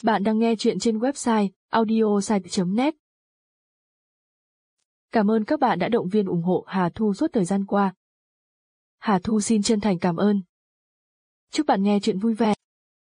Bạn đang nghe chuyện trên website audiosite.net. Cảm ơn các bạn đã động viên ủng hộ Hà Thu suốt thời gian qua. Hà Thu xin chân thành cảm ơn. Chúc bạn nghe chuyện vui vẻ.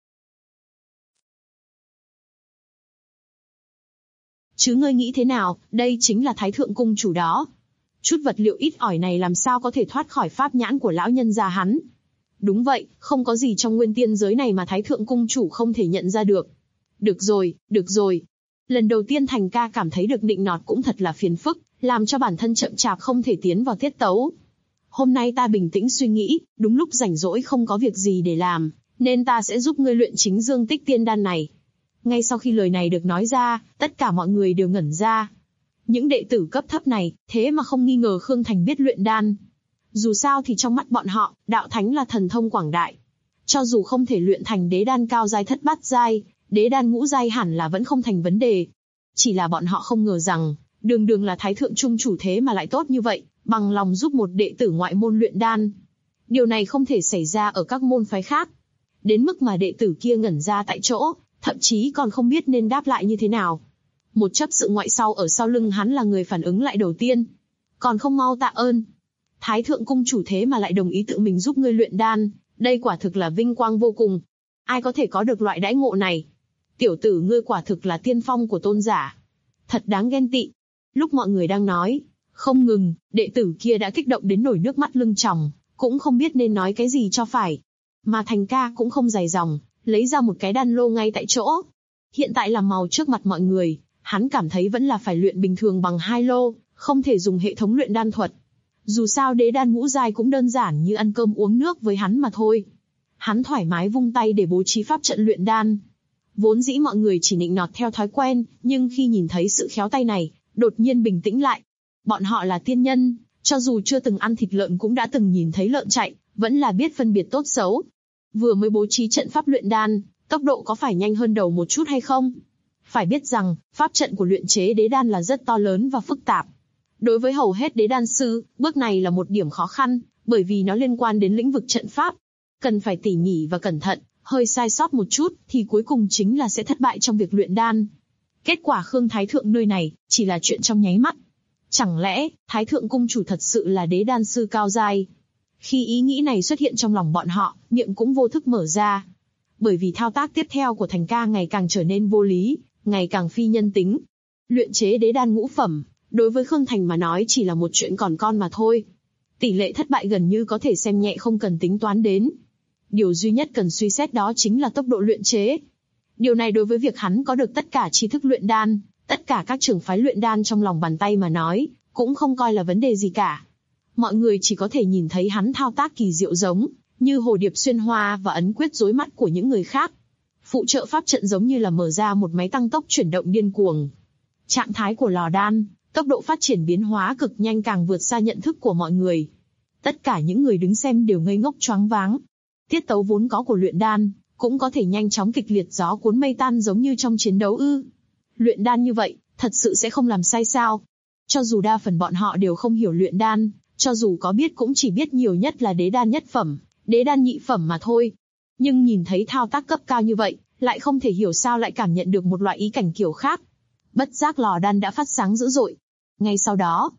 Chứ ngươi nghĩ thế nào, đây chính là Thái Thượng Cung Chủ đó. Chút vật liệu ít ỏi này làm sao có thể thoát khỏi pháp nhãn của lão nhân già hắn. Đúng vậy, không có gì trong nguyên tiên giới này mà Thái Thượng Cung Chủ không thể nhận ra được. Được rồi. Lần đầu tiên Thành ca cảm thấy được nịnh nọt cũng thật là phiền phức, làm cho bản thân chậm chạp không thể tiến vào tiết tấu. Hôm nay ta bình tĩnh suy nghĩ, đúng lúc rảnh rỗi không có việc gì để làm, nên ta sẽ giúp ngươi luyện chính dương tích tiên đan này. Ngay sau khi lời này được nói ra, tất cả mọi người đều ngẩn ra. Những đệ tử cấp thấp này, thế mà không nghi ngờ Khương Thành biết luyện đan. Dù sao thì trong mắt bọn họ, đạo thánh là thần thông quảng đại. Cho dù không thể luyện thành đế đan cao giai thất bát giai, đế đan ngũ giai hẳn là vẫn không thành vấn đề. Chỉ là bọn họ không ngờ rằng, đường là Thái Thượng Trung Chủ thế mà lại tốt như vậy, bằng lòng giúp một đệ tử ngoại môn luyện đan. Điều này không thể xảy ra ở các môn phái khác. Đến mức mà đệ tử kia ngẩn ra tại chỗ, thậm chí còn không biết nên đáp lại như thế nào. Một chấp sự ngoại sau ở sau lưng hắn là người phản ứng lại đầu tiên. Còn không mau tạ ơn. Thái Thượng Cung Chủ thế mà lại đồng ý tự mình giúp ngươi luyện đan, đây quả thực là vinh quang vô cùng. Ai có thể có được loại đãi ngộ này? Tiểu tử ngươi quả thực là tiên phong của tôn giả. Thật đáng ghen tị. Lúc mọi người đang nói, không ngừng, đệ tử kia đã kích động đến nổi nước mắt lưng tròng, cũng không biết nên nói cái gì cho phải. Mà Thành ca cũng không dài dòng, lấy ra một cái đan lô ngay tại chỗ. Hiện tại làm màu trước mặt mọi người, hắn cảm thấy vẫn là phải luyện bình thường bằng 2 lô, không thể dùng hệ thống luyện đan thuật. Dù sao đế đan ngũ giai cũng đơn giản như ăn cơm uống nước với hắn mà thôi. Hắn thoải mái vung tay để bố trí pháp trận luyện đan. Vốn dĩ mọi người chỉ nịnh nọt theo thói quen, nhưng khi nhìn thấy sự khéo tay này, đột nhiên bình tĩnh lại. Bọn họ là tiên nhân, cho dù chưa từng ăn thịt lợn cũng đã từng nhìn thấy lợn chạy, vẫn là biết phân biệt tốt xấu. Vừa mới bố trí trận pháp luyện đan, tốc độ có phải nhanh hơn đầu một chút hay không? Phải biết rằng, pháp trận của luyện chế đế đan là rất to lớn và phức tạp. Đối với hầu hết đế đan sư, bước này là một điểm khó khăn, bởi vì nó liên quan đến lĩnh vực trận pháp. Cần phải tỉ mỉ và cẩn thận, hơi sai sót một chút thì cuối cùng chính là sẽ thất bại trong việc luyện đan. Kết quả Khương Thái Thượng nơi này, chỉ là chuyện trong nháy mắt. Chẳng lẽ, Thái Thượng Cung Chủ thật sự là đế đan sư cao giai? Khi ý nghĩ này xuất hiện trong lòng bọn họ, miệng cũng vô thức mở ra. Bởi vì thao tác tiếp theo của Thành ca ngày càng trở nên vô lý, ngày càng phi nhân tính. Luyện chế đế đan ngũ phẩm, đối với Khương Thành mà nói chỉ là một chuyện còn con mà thôi. Tỷ lệ thất bại gần như có thể xem nhẹ không cần tính toán đến. Điều duy nhất cần suy xét đó chính là tốc độ luyện chế. Điều này đối với việc hắn có được tất cả tri thức luyện đan, tất cả các trường phái luyện đan trong lòng bàn tay mà nói, cũng không coi là vấn đề gì cả. Mọi người chỉ có thể nhìn thấy hắn thao tác kỳ diệu giống như hồ điệp xuyên hoa và ấn quyết rối mắt của những người khác. Phụ trợ pháp trận giống như là mở ra một máy tăng tốc chuyển động điên cuồng. Trạng thái của lò đan, tốc độ phát triển biến hóa cực nhanh càng vượt xa nhận thức của mọi người. Tất cả những người đứng xem đều ngây ngốc choáng váng. Tiết tấu vốn có của luyện đan, cũng có thể nhanh chóng kịch liệt gió cuốn mây tan giống như trong chiến đấu ư? Luyện đan như vậy, thật sự sẽ không làm sai sao? Cho dù đa phần bọn họ đều không hiểu luyện đan, cho dù có biết cũng chỉ biết nhiều nhất là đế đan nhất phẩm, đế đan nhị phẩm mà thôi. Nhưng nhìn thấy thao tác cấp cao như vậy, lại không thể hiểu sao lại cảm nhận được một loại ý cảnh kiểu khác. Bất giác lò đan đã phát sáng dữ dội. Ngay sau đó,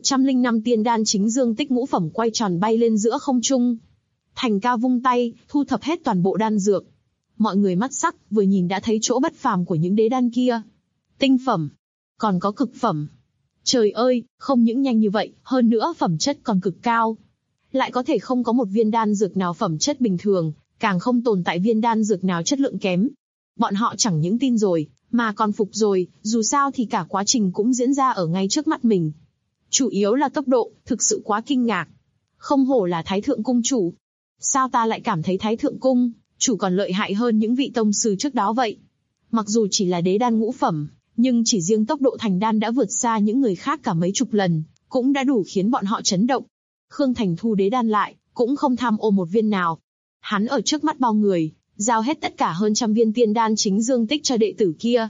105 tiên đan chính dương tích ngũ phẩm quay tròn bay lên giữa không trung. Thành ca vung tay, thu thập hết toàn bộ đan dược. Mọi người mắt sắc, vừa nhìn đã thấy chỗ bất phàm của những đế đan kia. Tinh phẩm, còn có cực phẩm. Trời ơi, không những nhanh như vậy, hơn nữa phẩm chất còn cực cao. Lại có thể không có một viên đan dược nào phẩm chất bình thường, càng không tồn tại viên đan dược nào chất lượng kém. Bọn họ chẳng những tin rồi, mà còn phục rồi, dù sao thì cả quá trình cũng diễn ra ở ngay trước mắt mình. Chủ yếu là tốc độ, thực sự quá kinh ngạc. Không hổ là Thái Thượng Cung Chủ. Sao ta lại cảm thấy Thái Thượng Cung Chủ còn lợi hại hơn những vị tông sư trước đó vậy? Mặc dù chỉ là đế đan ngũ phẩm, nhưng chỉ riêng tốc độ thành đan đã vượt xa những người khác cả mấy chục lần, cũng đã đủ khiến bọn họ chấn động. Khương Thành thu đế đan lại, cũng không tham ô một viên nào. Hắn ở trước mắt bao người, giao hết tất cả hơn 100 viên tiên đan chính dương tích cho đệ tử kia.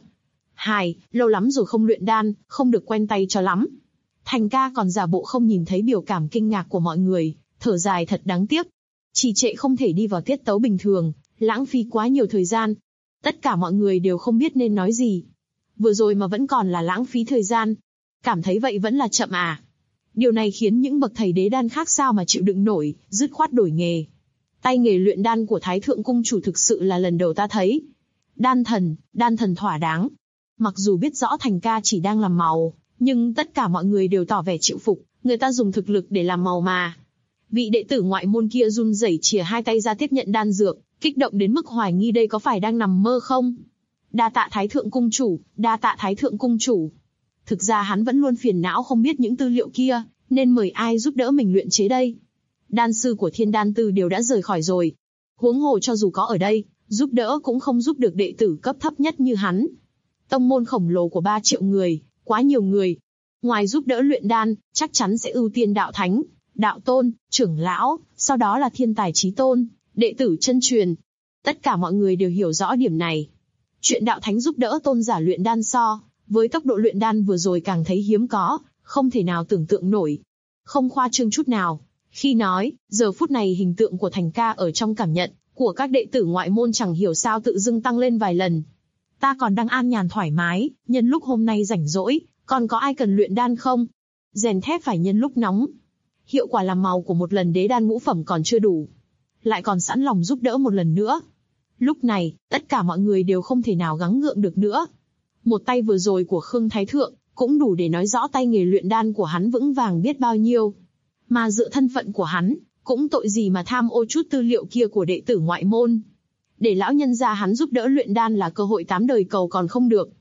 Lâu lắm rồi không luyện đan, không được quen tay cho lắm. Thành ca còn giả bộ không nhìn thấy biểu cảm kinh ngạc của mọi người, thở dài thật đáng tiếc. Trì trệ không thể đi vào tiết tấu bình thường, lãng phí quá nhiều thời gian. Tất cả mọi người đều không biết nên nói gì. Vừa rồi mà vẫn còn là lãng phí thời gian. Cảm thấy vậy vẫn là chậm à. Điều này khiến những bậc thầy đế đan khác sao mà chịu đựng nổi, dứt khoát đổi nghề. Tay nghề luyện đan của Thái Thượng Cung Chủ thực sự là lần đầu ta thấy. Đan thần thỏa đáng. Mặc dù biết rõ Thành ca chỉ đang làm màu, nhưng tất cả mọi người đều tỏ vẻ chịu phục, người ta dùng thực lực để làm màu mà. Vị đệ tử ngoại môn kia run rẩy chìa hai tay ra tiếp nhận đan dược, kích động đến mức hoài nghi đây có phải đang nằm mơ không. Đa tạ Thái Thượng Cung Chủ, đa tạ Thái Thượng Cung Chủ. Thực ra hắn vẫn luôn phiền não không biết những tư liệu kia, nên mời ai giúp đỡ mình luyện chế đây. Đan sư của Thiên Đan Tư đều đã rời khỏi rồi. Huống hồ cho dù có ở đây, giúp đỡ cũng không giúp được đệ tử cấp thấp nhất như hắn. Tông môn khổng lồ của 3 triệu người, quá nhiều người. Ngoài giúp đỡ luyện đan, chắc chắn sẽ ưu tiên đạo thánh, đạo tôn, trưởng lão, sau đó là thiên tài chí tôn, đệ tử chân truyền. Tất cả mọi người đều hiểu rõ điểm này. Chuyện đạo thánh giúp đỡ tôn giả luyện đan với tốc độ luyện đan vừa rồi càng thấy hiếm có, không thể nào tưởng tượng nổi. Không khoa trương chút nào. Khi nói, giờ phút này hình tượng của Thành ca ở trong cảm nhận của các đệ tử ngoại môn chẳng hiểu sao tự dưng tăng lên vài lần. Ta còn đang an nhàn thoải mái, nhân lúc hôm nay rảnh rỗi, còn có ai cần luyện đan không? Rèn thép phải nhân lúc nóng. Hiệu quả làm màu của một lần đế đan ngũ phẩm còn chưa đủ, lại còn sẵn lòng giúp đỡ một lần nữa. Lúc này, tất cả mọi người đều không thể nào gắng gượng được nữa. Một tay vừa rồi của Khương Thái Thượng, cũng đủ để nói rõ tay nghề luyện đan của hắn vững vàng biết bao nhiêu. Mà dựa thân phận của hắn, cũng tội gì mà tham ô chút tư liệu kia của đệ tử ngoại môn. Để lão nhân gia hắn giúp đỡ luyện đan là cơ hội 8 đời cầu còn không được.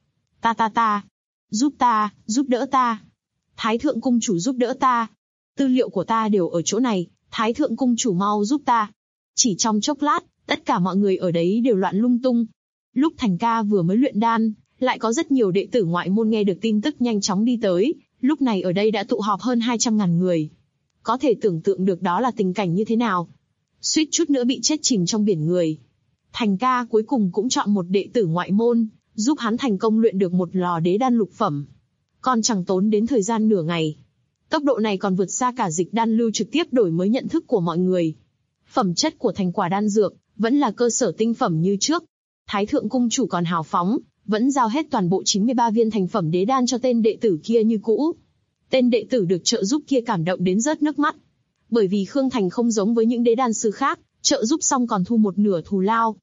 Giúp đỡ ta. Thái Thượng Cung Chủ giúp đỡ ta. Tư liệu của ta đều ở chỗ này, Thái Thượng Cung Chủ mau giúp ta. Chỉ trong chốc lát, tất cả mọi người ở đấy đều loạn lung tung. Lúc Thành ca vừa mới luyện đan, lại có rất nhiều đệ tử ngoại môn nghe được tin tức nhanh chóng đi tới, lúc này ở đây đã tụ họp hơn 200.000 người. Có thể tưởng tượng được đó là tình cảnh như thế nào. Suýt chút nữa bị chết chìm trong biển người. Thành ca cuối cùng cũng chọn một đệ tử ngoại môn, giúp hắn thành công luyện được một lò đế đan lục phẩm. Còn chẳng tốn đến thời gian nửa ngày. Tốc độ này còn vượt xa cả Dịch Đan Lưu trực tiếp đổi mới nhận thức của mọi người. Phẩm chất của thành quả đan dược vẫn là cơ sở tinh phẩm như trước. Thái Thượng Cung Chủ còn hào phóng, vẫn giao hết toàn bộ 93 viên thành phẩm đế đan cho tên đệ tử kia như cũ. Tên đệ tử được trợ giúp kia cảm động đến rớt nước mắt. Bởi vì Khương Thành không giống với những đế đan sư khác, trợ giúp xong còn thu một nửa thù lao.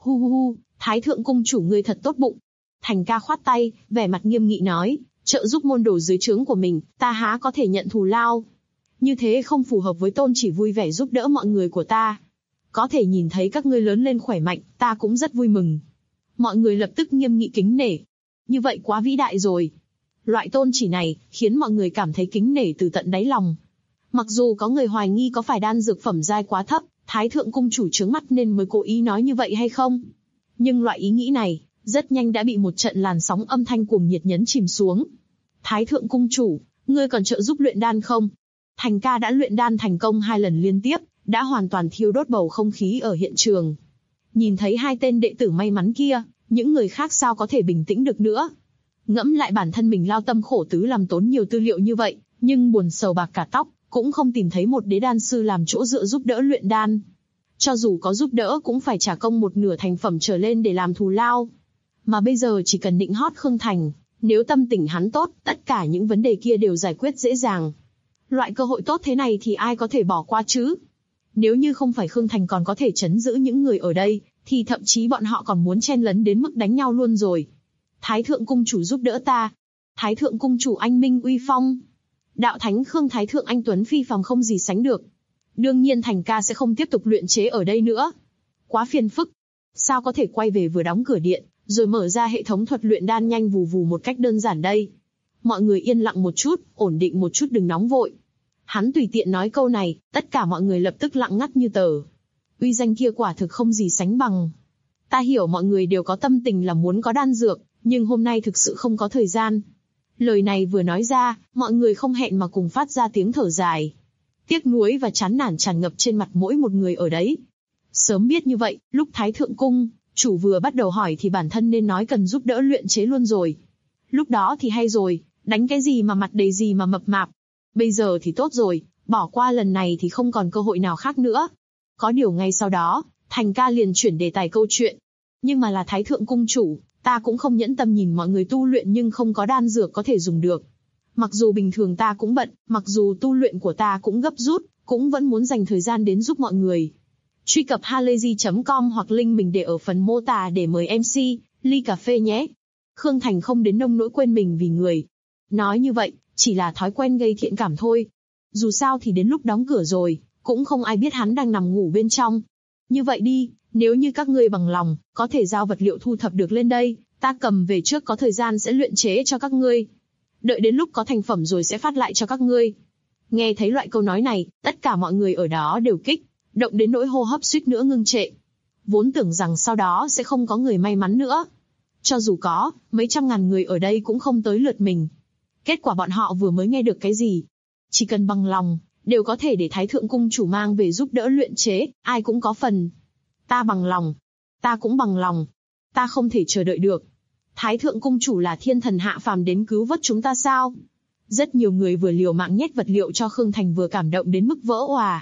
Thái Thượng Cung Chủ ngươi thật tốt bụng. Thành ca khoát tay, vẻ mặt nghiêm nghị nói, trợ giúp môn đồ dưới trướng của mình, ta há có thể nhận thù lao. Như thế không phù hợp với tôn chỉ vui vẻ giúp đỡ mọi người của ta. Có thể nhìn thấy các ngươi lớn lên khỏe mạnh, ta cũng rất vui mừng. Mọi người lập tức nghiêm nghị kính nể. Như vậy quá vĩ đại rồi. Loại tôn chỉ này, khiến mọi người cảm thấy kính nể từ tận đáy lòng. Mặc dù có người hoài nghi có phải đan dược phẩm giai quá thấp, Thái Thượng Cung Chủ trướng mắt nên mới cố ý nói như vậy hay không. Nhưng loại ý nghĩ này, rất nhanh đã bị một trận làn sóng âm thanh cuồng nhiệt nhấn chìm xuống. Thái Thượng Cung Chủ, ngươi còn trợ giúp luyện đan không? Thành ca đã luyện đan thành công 2 lần liên tiếp, đã hoàn toàn thiêu đốt bầu không khí ở hiện trường. Nhìn thấy 2 tên đệ tử may mắn kia, những người khác sao có thể bình tĩnh được nữa. Ngẫm lại bản thân mình lao tâm khổ tứ làm tốn nhiều tư liệu như vậy, nhưng buồn sầu bạc cả tóc, cũng không tìm thấy một đế đan sư làm chỗ dựa giúp đỡ luyện đan. Cho dù có giúp đỡ cũng phải trả công một nửa thành phẩm trở lên để làm thù lao. Mà bây giờ chỉ cần nịnh hót Khương Thành, nếu tâm tình hắn tốt, tất cả những vấn đề kia đều giải quyết dễ dàng. Loại cơ hội tốt thế này thì ai có thể bỏ qua chứ? Nếu như không phải Khương Thành còn có thể trấn giữ những người ở đây, thì thậm chí bọn họ còn muốn chen lấn đến mức đánh nhau luôn rồi. Thái Thượng Cung Chủ giúp đỡ ta. Thái Thượng Cung Chủ anh minh uy phong. Đạo Thánh Khương Thái Thượng anh tuấn phi phàm không gì sánh được. Đương nhiên Thành ca sẽ không tiếp tục luyện chế ở đây nữa. Quá phiền phức. Sao có thể quay về vừa đóng cửa điện, rồi mở ra hệ thống thuật luyện đan nhanh vù vù một cách đơn giản đây? Mọi người yên lặng một chút, ổn định một chút đừng nóng vội. Hắn tùy tiện nói câu này, tất cả mọi người lập tức lặng ngắt như tờ. Uy danh kia quả thực không gì sánh bằng. Ta hiểu mọi người đều có tâm tình là muốn có đan dược, nhưng hôm nay thực sự không có thời gian. Lời này vừa nói ra, mọi người không hẹn mà cùng phát ra tiếng thở dài. Tiếc nuối và chán nản tràn ngập trên mặt mỗi một người ở đấy. Sớm biết như vậy, lúc Thái Thượng Cung Chủ vừa bắt đầu hỏi thì bản thân nên nói cần giúp đỡ luyện chế luôn rồi. Lúc đó thì hay rồi, đánh cái gì mà mặt đầy gì mà mập mạp. Bây giờ thì tốt rồi, bỏ qua lần này thì không còn cơ hội nào khác nữa. Có điều ngay sau đó, Thành ca liền chuyển đề tài câu chuyện. Nhưng mà là Thái thượng cung chủ, ta cũng không nhẫn tâm nhìn mọi người tu luyện nhưng không có đan dược có thể dùng được. Mặc dù bình thường ta cũng bận, mặc dù tu luyện của ta cũng gấp rút, cũng vẫn muốn dành thời gian đến giúp mọi người. Truy cập halayzi.com hoặc link mình để ở phần mô tả để mời MC, ly cà phê nhé. Khương Thành không đến nông nỗi quên mình vì người. Nói như vậy, chỉ là thói quen gây thiện cảm thôi. Dù sao thì đến lúc đóng cửa rồi, cũng không ai biết hắn đang nằm ngủ bên trong. Như vậy đi, nếu như các ngươi bằng lòng, có thể giao vật liệu thu thập được lên đây, ta cầm về trước có thời gian sẽ luyện chế cho các ngươi. Đợi đến lúc có thành phẩm rồi sẽ phát lại cho các ngươi. Nghe thấy loại câu nói này, tất cả mọi người ở đó đều kích động đến nỗi hô hấp suýt nữa ngưng trệ. Vốn tưởng rằng sau đó sẽ không có người may mắn nữa. Cho dù có, mấy trăm ngàn người ở đây cũng không tới lượt mình. Kết quả bọn họ vừa mới nghe được cái gì? Chỉ cần bằng lòng, đều có thể để Thái thượng cung chủ mang về giúp đỡ luyện chế, ai cũng có phần. Ta bằng lòng. Ta cũng bằng lòng. Ta không thể chờ đợi được. Thái thượng cung chủ là thiên thần hạ phàm đến cứu vớt chúng ta sao? Rất nhiều người vừa liều mạng nhét vật liệu cho Khương Thành vừa cảm động đến mức vỡ òa.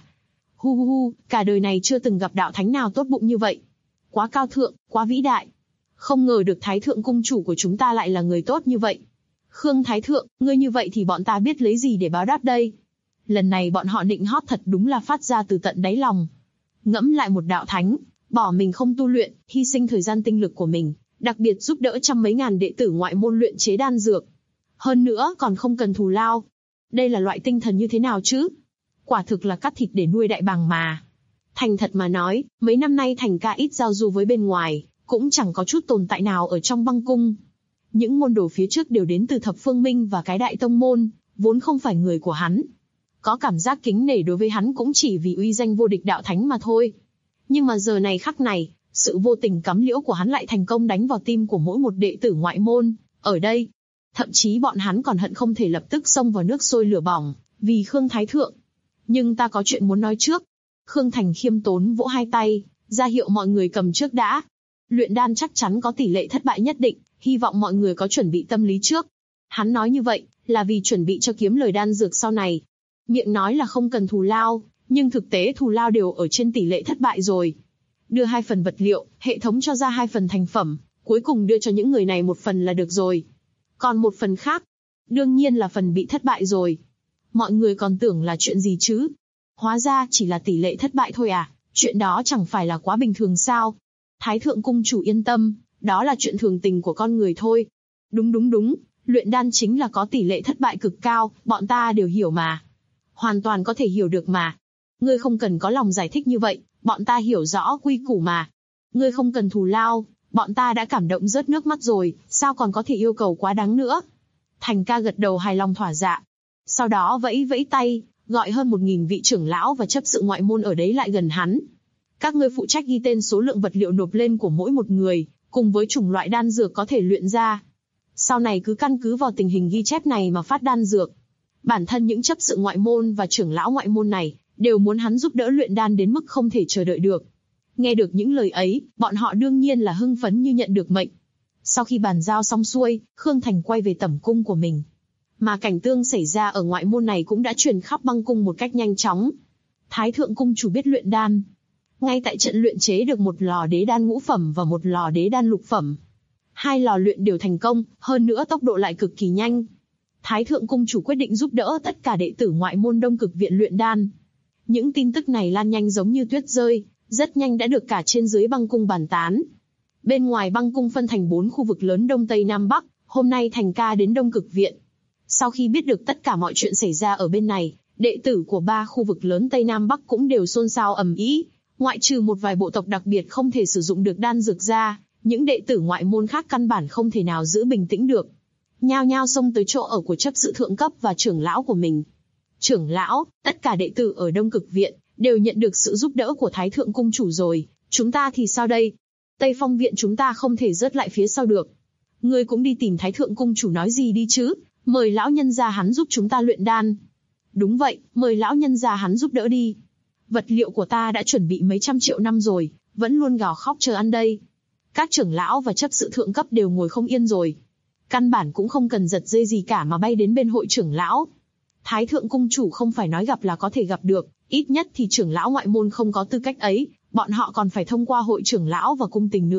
Hu, cả đời này chưa từng gặp đạo thánh nào tốt bụng như vậy. Quá cao thượng, quá vĩ đại. Không ngờ được Thái thượng cung chủ của chúng ta lại là người tốt như vậy. Khương Thái thượng, ngươi như vậy thì bọn ta biết lấy gì để báo đáp đây? Lần này bọn họ nịnh hót thật đúng là phát ra từ tận đáy lòng. Ngẫm lại một đạo thánh, bỏ mình không tu luyện, hy sinh thời gian tinh lực của mình, đặc biệt giúp đỡ trăm mấy ngàn đệ tử ngoại môn luyện chế đan dược. Hơn nữa còn không cần thù lao. Đây là loại tinh thần như thế nào chứ? Quả thực là cắt thịt để nuôi đại bàng mà. Thành thật mà nói, mấy năm nay Thành ca ít giao du với bên ngoài, cũng chẳng có chút tồn tại nào ở trong băng cung. Những môn đồ phía trước đều đến từ Thập Phương Minh và cái đại tông môn, vốn không phải người của hắn. Có cảm giác kính nể đối với hắn cũng chỉ vì uy danh vô địch đạo thánh mà thôi. Nhưng mà giờ này khắc này, sự vô tình cắm liễu của hắn lại thành công đánh vào tim của mỗi một đệ tử ngoại môn, ở đây. Thậm chí bọn hắn còn hận không thể lập tức xông vào nước sôi lửa bỏng, vì Khương Thái thượng. Nhưng ta có chuyện muốn nói trước. Khương Thành khiêm tốn vỗ hai tay, ra hiệu mọi người cầm trước đã. Luyện đan chắc chắn có tỷ lệ thất bại nhất định, hy vọng mọi người có chuẩn bị tâm lý trước. Hắn nói như vậy, là vì chuẩn bị cho kiếm lời đan dược sau này. Miệng nói là không cần thù lao, nhưng thực tế thù lao đều ở trên tỷ lệ thất bại rồi. Đưa 2 phần vật liệu, hệ thống cho ra 2 phần thành phẩm, cuối cùng đưa cho những người này 1 phần là được rồi. Còn 1 phần khác, đương nhiên là phần bị thất bại rồi. Mọi người còn tưởng là chuyện gì chứ? Hóa ra chỉ là tỷ lệ thất bại thôi à, chuyện đó chẳng phải là quá bình thường sao? Thái thượng cung chủ yên tâm, đó là chuyện thường tình của con người thôi. Đúng, luyện đan chính là có tỷ lệ thất bại cực cao, bọn ta đều hiểu mà. Hoàn toàn có thể hiểu được mà. Ngươi không cần có lòng giải thích như vậy, bọn ta hiểu rõ quy củ mà. Ngươi không cần thù lao, bọn ta đã cảm động rớt nước mắt rồi, sao còn có thể yêu cầu quá đáng nữa? Thành ca gật đầu hài lòng thỏa dạ. Sau đó vẫy vẫy tay, gọi hơn 1000 vị trưởng lão và chấp sự ngoại môn ở đấy lại gần hắn. Các ngươi phụ trách ghi tên số lượng vật liệu nộp lên của mỗi một người, cùng với chủng loại đan dược có thể luyện ra. Sau này cứ căn cứ vào tình hình ghi chép này mà phát đan dược. Bản thân những chấp sự ngoại môn và trưởng lão ngoại môn này, đều muốn hắn giúp đỡ luyện đan đến mức không thể chờ đợi được. Nghe được những lời ấy, bọn họ đương nhiên là hưng phấn như nhận được mệnh. Sau khi bàn giao xong xuôi, Khương Thành quay về tẩm cung của mình. Mà cảnh tương xảy ra ở ngoại môn này cũng đã truyền khắp băng cung một cách nhanh chóng. Thái thượng cung chủ biết luyện đan. Ngay tại trận luyện chế được 1 lò đế đan ngũ phẩm và 1 lò đế đan lục phẩm. 2 lò luyện đều thành công, hơn nữa tốc độ lại cực kỳ nhanh. Thái thượng cung chủ quyết định giúp đỡ tất cả đệ tử ngoại môn Đông Cực viện luyện đan. Những tin tức này lan nhanh giống như tuyết rơi, rất nhanh đã được cả trên dưới băng cung bàn tán. Bên ngoài băng cung phân thành 4 khu vực lớn Đông Tây Nam Bắc, hôm nay Thành ca đến Đông Cực viện. Sau khi biết được tất cả mọi chuyện xảy ra ở bên này, đệ tử của 3 khu vực lớn Tây Nam Bắc cũng đều xôn xao ầm ĩ, ngoại trừ một vài bộ tộc đặc biệt không thể sử dụng được đan dược ra, những đệ tử ngoại môn khác căn bản không thể nào giữ bình tĩnh được. Nhao nhao xông tới chỗ ở của chấp sự thượng cấp và trưởng lão của mình. Trưởng lão, tất cả đệ tử ở Đông Cực viện đều nhận được sự giúp đỡ của Thái thượng cung chủ rồi, chúng ta thì sao đây? Tây Phong viện chúng ta không thể rớt lại phía sau được. Ngươi cũng đi tìm Thái thượng cung chủ nói gì đi chứ, mời lão nhân gia hắn giúp chúng ta luyện đan. Đúng vậy, mời lão nhân gia hắn giúp đỡ đi. Vật liệu của ta đã chuẩn bị mấy trăm triệu năm rồi, vẫn luôn gào khóc chờ ăn đây. Các trưởng lão và chấp sự thượng cấp đều ngồi không yên rồi. Căn bản cũng không cần giật dây gì cả mà bay đến bên hội trưởng lão. Thái thượng cung chủ không phải nói gặp là có thể gặp được, ít nhất thì trưởng lão ngoại môn không có tư cách ấy, bọn họ còn phải thông qua hội trưởng lão và cung tình nữa,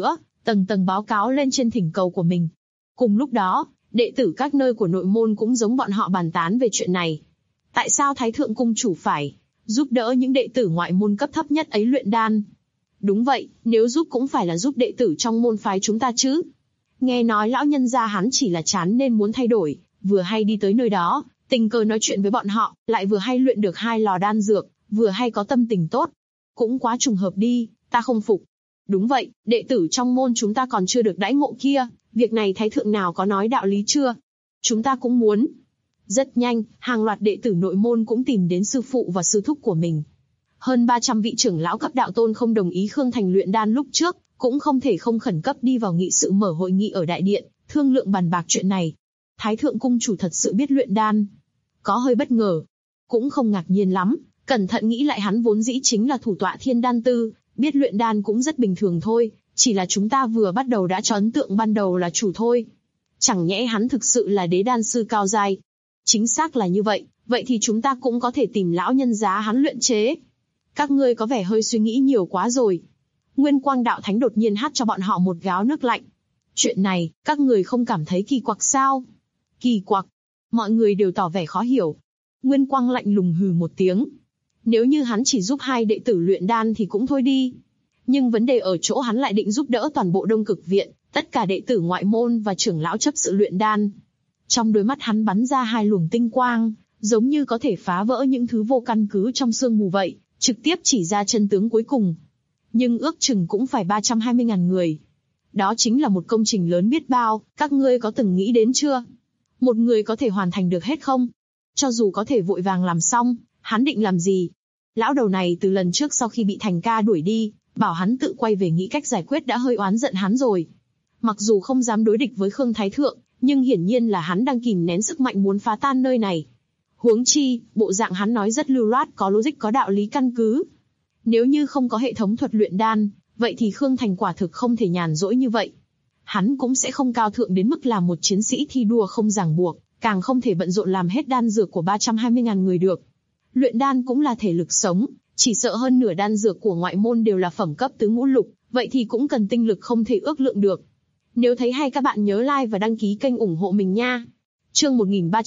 tầng tầng báo cáo lên trên thỉnh cầu của mình. Cùng lúc đó, đệ tử các nơi của nội môn cũng giống bọn họ bàn tán về chuyện này. Tại sao Thái Thượng Cung Chủ phải giúp đỡ những đệ tử ngoại môn cấp thấp nhất ấy luyện đan? Đúng vậy, nếu giúp cũng phải là giúp đệ tử trong môn phái chúng ta chứ. Nghe nói lão nhân gia hắn chỉ là chán nên muốn thay đổi, vừa hay đi tới nơi đó, tình cờ nói chuyện với bọn họ, lại vừa hay luyện được 2 lò đan dược, vừa hay có tâm tình tốt. Cũng quá trùng hợp đi, ta không phục. Đúng vậy, đệ tử trong môn chúng ta còn chưa được đãi ngộ kia, việc này Thái Thượng nào có nói đạo lý chưa? Chúng ta cũng muốn. Rất nhanh, hàng loạt đệ tử nội môn cũng tìm đến sư phụ và sư thúc của mình. Hơn 300 vị trưởng lão cấp đạo tôn không đồng ý Khương Thành luyện đan lúc trước, cũng không thể không khẩn cấp đi vào nghị sự mở hội nghị ở đại điện, thương lượng bàn bạc chuyện này. Thái Thượng Cung Chủ thật sự biết luyện đan. Có hơi bất ngờ, cũng không ngạc nhiên lắm, cẩn thận nghĩ lại hắn vốn dĩ chính là thủ tọa Thiên Đan Tư, biết luyện đan cũng rất bình thường thôi, chỉ là chúng ta vừa bắt đầu đã cho ấn tượng ban đầu là chủ thôi. Chẳng nhẽ hắn thực sự là đế đan sư cao giai? Chính xác là như vậy, vậy thì chúng ta cũng có thể tìm lão nhân giá hắn luyện chế. Các ngươi có vẻ hơi suy nghĩ nhiều quá rồi. Nguyên Quang Đạo Thánh đột nhiên hắt cho bọn họ một gáo nước lạnh. Chuyện này, các người không cảm thấy kỳ quặc sao? Kỳ quặc? Mọi người đều tỏ vẻ khó hiểu. Nguyên Quang lạnh lùng hừ một tiếng. Nếu như hắn chỉ giúp 2 đệ tử luyện đan thì cũng thôi đi. Nhưng vấn đề ở chỗ hắn lại định giúp đỡ toàn bộ Đông Cực Viện, tất cả đệ tử ngoại môn và trưởng lão chấp sự luyện đan. Trong đôi mắt hắn bắn ra 2 luồng tinh quang, giống như có thể phá vỡ những thứ vô căn cứ trong sương mù vậy, trực tiếp chỉ ra chân tướng cuối cùng. Nhưng ước chừng cũng phải 320.000 người. Đó chính là một công trình lớn biết bao, các ngươi có từng nghĩ đến chưa? Một người có thể hoàn thành được hết không? Cho dù có thể vội vàng làm xong, hắn định làm gì? Lão đầu này từ lần trước sau khi bị Thành Ca đuổi đi, bảo hắn tự quay về nghĩ cách giải quyết đã hơi oán giận hắn rồi. Mặc dù không dám đối địch với Khương Thái Thượng, nhưng hiển nhiên là hắn đang kìm nén sức mạnh muốn phá tan nơi này. Huống chi, bộ dạng hắn nói rất lưu loát, có logic, có đạo lý căn cứ. Nếu như không có hệ thống thuật luyện đan, vậy thì Khương Thành quả thực không thể nhàn rỗi như vậy. Hắn cũng sẽ không cao thượng đến mức làm một chiến sĩ thi đua không ràng buộc, càng không thể bận rộn làm hết đan dược của 320.000 người được. Luyện đan cũng là thể lực sống, chỉ sợ hơn nửa đan dược của ngoại môn đều là phẩm cấp tứ ngũ lục, vậy thì cũng cần tinh lực không thể ước lượng được. Nếu thấy hay các bạn nhớ like và đăng ký kênh ủng hộ mình nha. Chương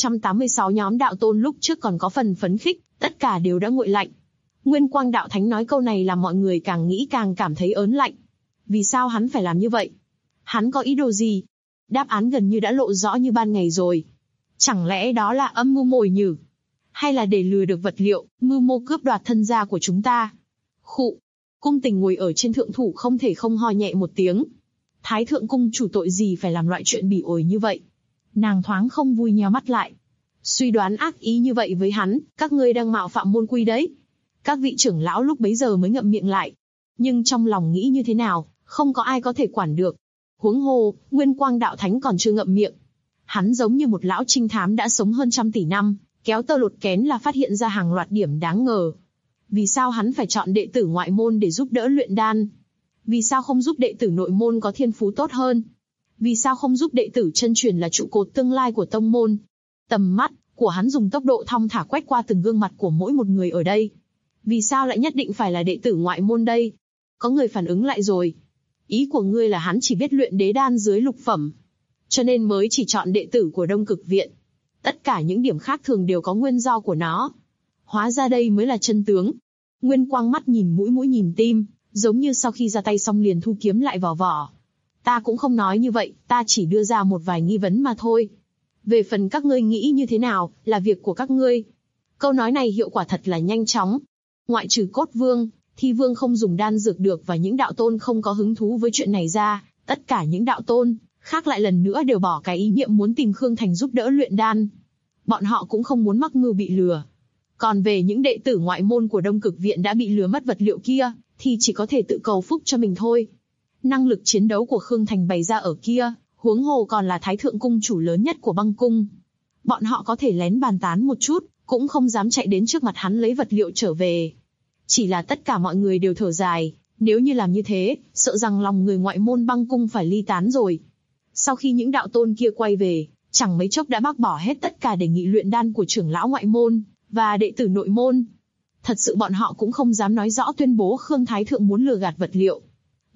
1386 nhóm đạo tôn lúc trước còn có phần phấn khích, tất cả đều đã nguội lạnh. Nguyên Quang Đạo Thánh nói câu này làm mọi người càng nghĩ càng cảm thấy ớn lạnh. Vì sao hắn phải làm như vậy? Hắn có ý đồ gì? Đáp án gần như đã lộ rõ như ban ngày rồi. Chẳng lẽ đó là âm mưu mồi nhử? Hay là để lừa được vật liệu, mưu mô cướp đoạt thân gia của chúng ta? Khụ! Cung Tình ngồi ở trên thượng thủ không thể không ho nhẹ một tiếng. Thái Thượng Cung Chủ tội gì phải làm loại chuyện bỉ ổi như vậy? Nàng thoáng không vui nheo mắt lại. Suy đoán ác ý như vậy với hắn, các ngươi đang mạo phạm môn quy đấy. Các vị trưởng lão lúc bấy giờ mới ngậm miệng lại. Nhưng trong lòng nghĩ như thế nào, không có ai có thể quản được. Huống hồ, Nguyên Quang Đạo Thánh còn chưa ngậm miệng. Hắn giống như một lão trinh thám đã sống hơn 100 tỷ năm, kéo tơ lột kén là phát hiện ra hàng loạt điểm đáng ngờ. Vì sao hắn phải chọn đệ tử ngoại môn để giúp đỡ luyện đan? Vì sao không giúp đệ tử nội môn có thiên phú tốt hơn? Vì sao không giúp đệ tử chân truyền là trụ cột tương lai của tông môn? Tầm mắt của hắn dùng tốc độ thong thả quét qua từng gương mặt của mỗi một người ở đây. Vì sao lại nhất định phải là đệ tử ngoại môn đây? Có người phản ứng lại rồi. Ý của ngươi là hắn chỉ biết luyện đế đan dưới lục phẩm, cho nên mới chỉ chọn đệ tử của Đông Cực Viện. Tất cả những điểm khác thường đều có nguyên do của nó. Hóa ra đây mới là chân tướng. Nguyên Quang mắt nhìn mũi mũi nhìn tim, giống như sau khi ra tay xong liền thu kiếm lại vào vỏ. Ta cũng không nói như vậy, ta chỉ đưa ra một vài nghi vấn mà thôi. Về phần các ngươi nghĩ như thế nào, là việc của các ngươi. Câu nói này hiệu quả thật là nhanh chóng. Ngoại trừ Cốt Vương, Thi Vương không dùng đan dược được và những đạo tôn không có hứng thú với chuyện này ra, tất cả những đạo tôn khác lại lần nữa đều bỏ cái ý niệm muốn tìm Khương Thành giúp đỡ luyện đan. Bọn họ cũng không muốn mắc mưu bị lừa. Còn về những đệ tử ngoại môn của Đông Cực Viện đã bị lừa mất vật liệu kia, thì chỉ có thể tự cầu phúc cho mình thôi. Năng lực chiến đấu của Khương Thành bày ra ở kia, huống hồ còn là Thái Thượng Cung Chủ lớn nhất của Băng Cung. Bọn họ có thể lén bàn tán một chút, cũng không dám chạy đến trước mặt hắn lấy vật liệu trở về. Chỉ là tất cả mọi người đều thở dài, nếu như làm như thế, sợ rằng lòng người ngoại môn Băng Cung phải ly tán rồi. Sau khi những đạo tôn kia quay về, chẳng mấy chốc đã bác bỏ hết tất cả đề nghị luyện đan của trưởng lão ngoại môn và đệ tử nội môn. Thật sự bọn họ cũng không dám nói rõ tuyên bố Khương Thái Thượng muốn lừa gạt vật liệu.